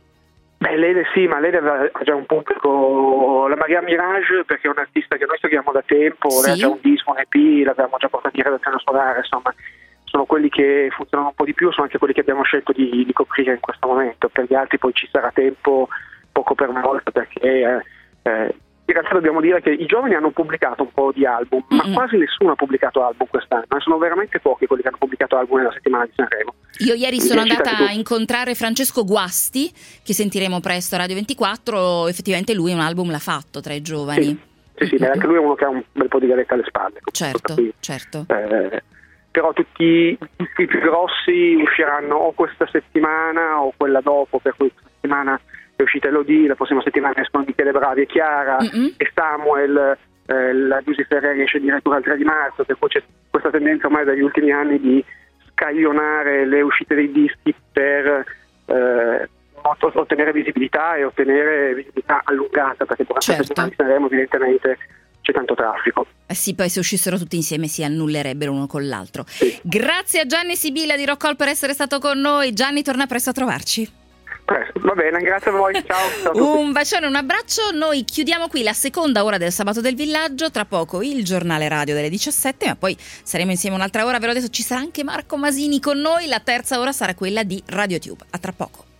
Beh, Lele sì, ma Lele ha già un pubblico. La Maria Mirage, perché è un artista che noi seguiamo da tempo, sì. Lei ha già un disco, un E P, l'abbiamo già portato in redazione solare, insomma sono quelli che funzionano un po' di più, sono anche quelli che abbiamo scelto di, di coprire in questo momento. Per gli altri poi ci sarà tempo poco per volta, perché eh, eh, in realtà dobbiamo dire che i giovani hanno pubblicato un po' di album, ma mm-hmm. quasi nessuno ha pubblicato album quest'anno, sono veramente pochi quelli che hanno pubblicato album nella settimana di Sanremo. Io ieri sono andata a incontrare Francesco Guasti, che sentiremo presto a Radio ventiquattro, effettivamente lui un album l'ha fatto tra i giovani. Sì, sì, sì, anche lui è uno che ha un bel po' di gavetta alle spalle. Certo, certo. Eh, però tutti i più grossi usciranno o questa settimana o quella dopo, per cui questa settimana è uscita Elodie, la prossima settimana escono Michele Bravi e Chiara, mm-hmm. e Samuel, eh, la Giusy Ferreri esce addirittura il tre di marzo, per cui c'è questa tendenza ormai dagli ultimi anni di scaglionare le uscite dei dischi per eh, ottenere visibilità e ottenere visibilità allungata, perché durante certo. la settimana di Sanremo evidentemente c'è tanto traffico. Eh sì, poi se uscissero tutti insieme si annullerebbero uno con l'altro. Sì. Grazie a Gianni Sibilla di Rock Hall per essere stato con noi. Gianni, torna presto a trovarci. Va bene, grazie a voi, ciao, ciao a tutti. Un bacione, un abbraccio. Noi chiudiamo qui la seconda ora del Sabato del Villaggio, tra poco il giornale radio delle diciassette, ma poi saremo insieme un'altra ora, ve l'ho detto, ci sarà anche Marco Masini con noi, la terza ora sarà quella di RadioTube. A tra poco.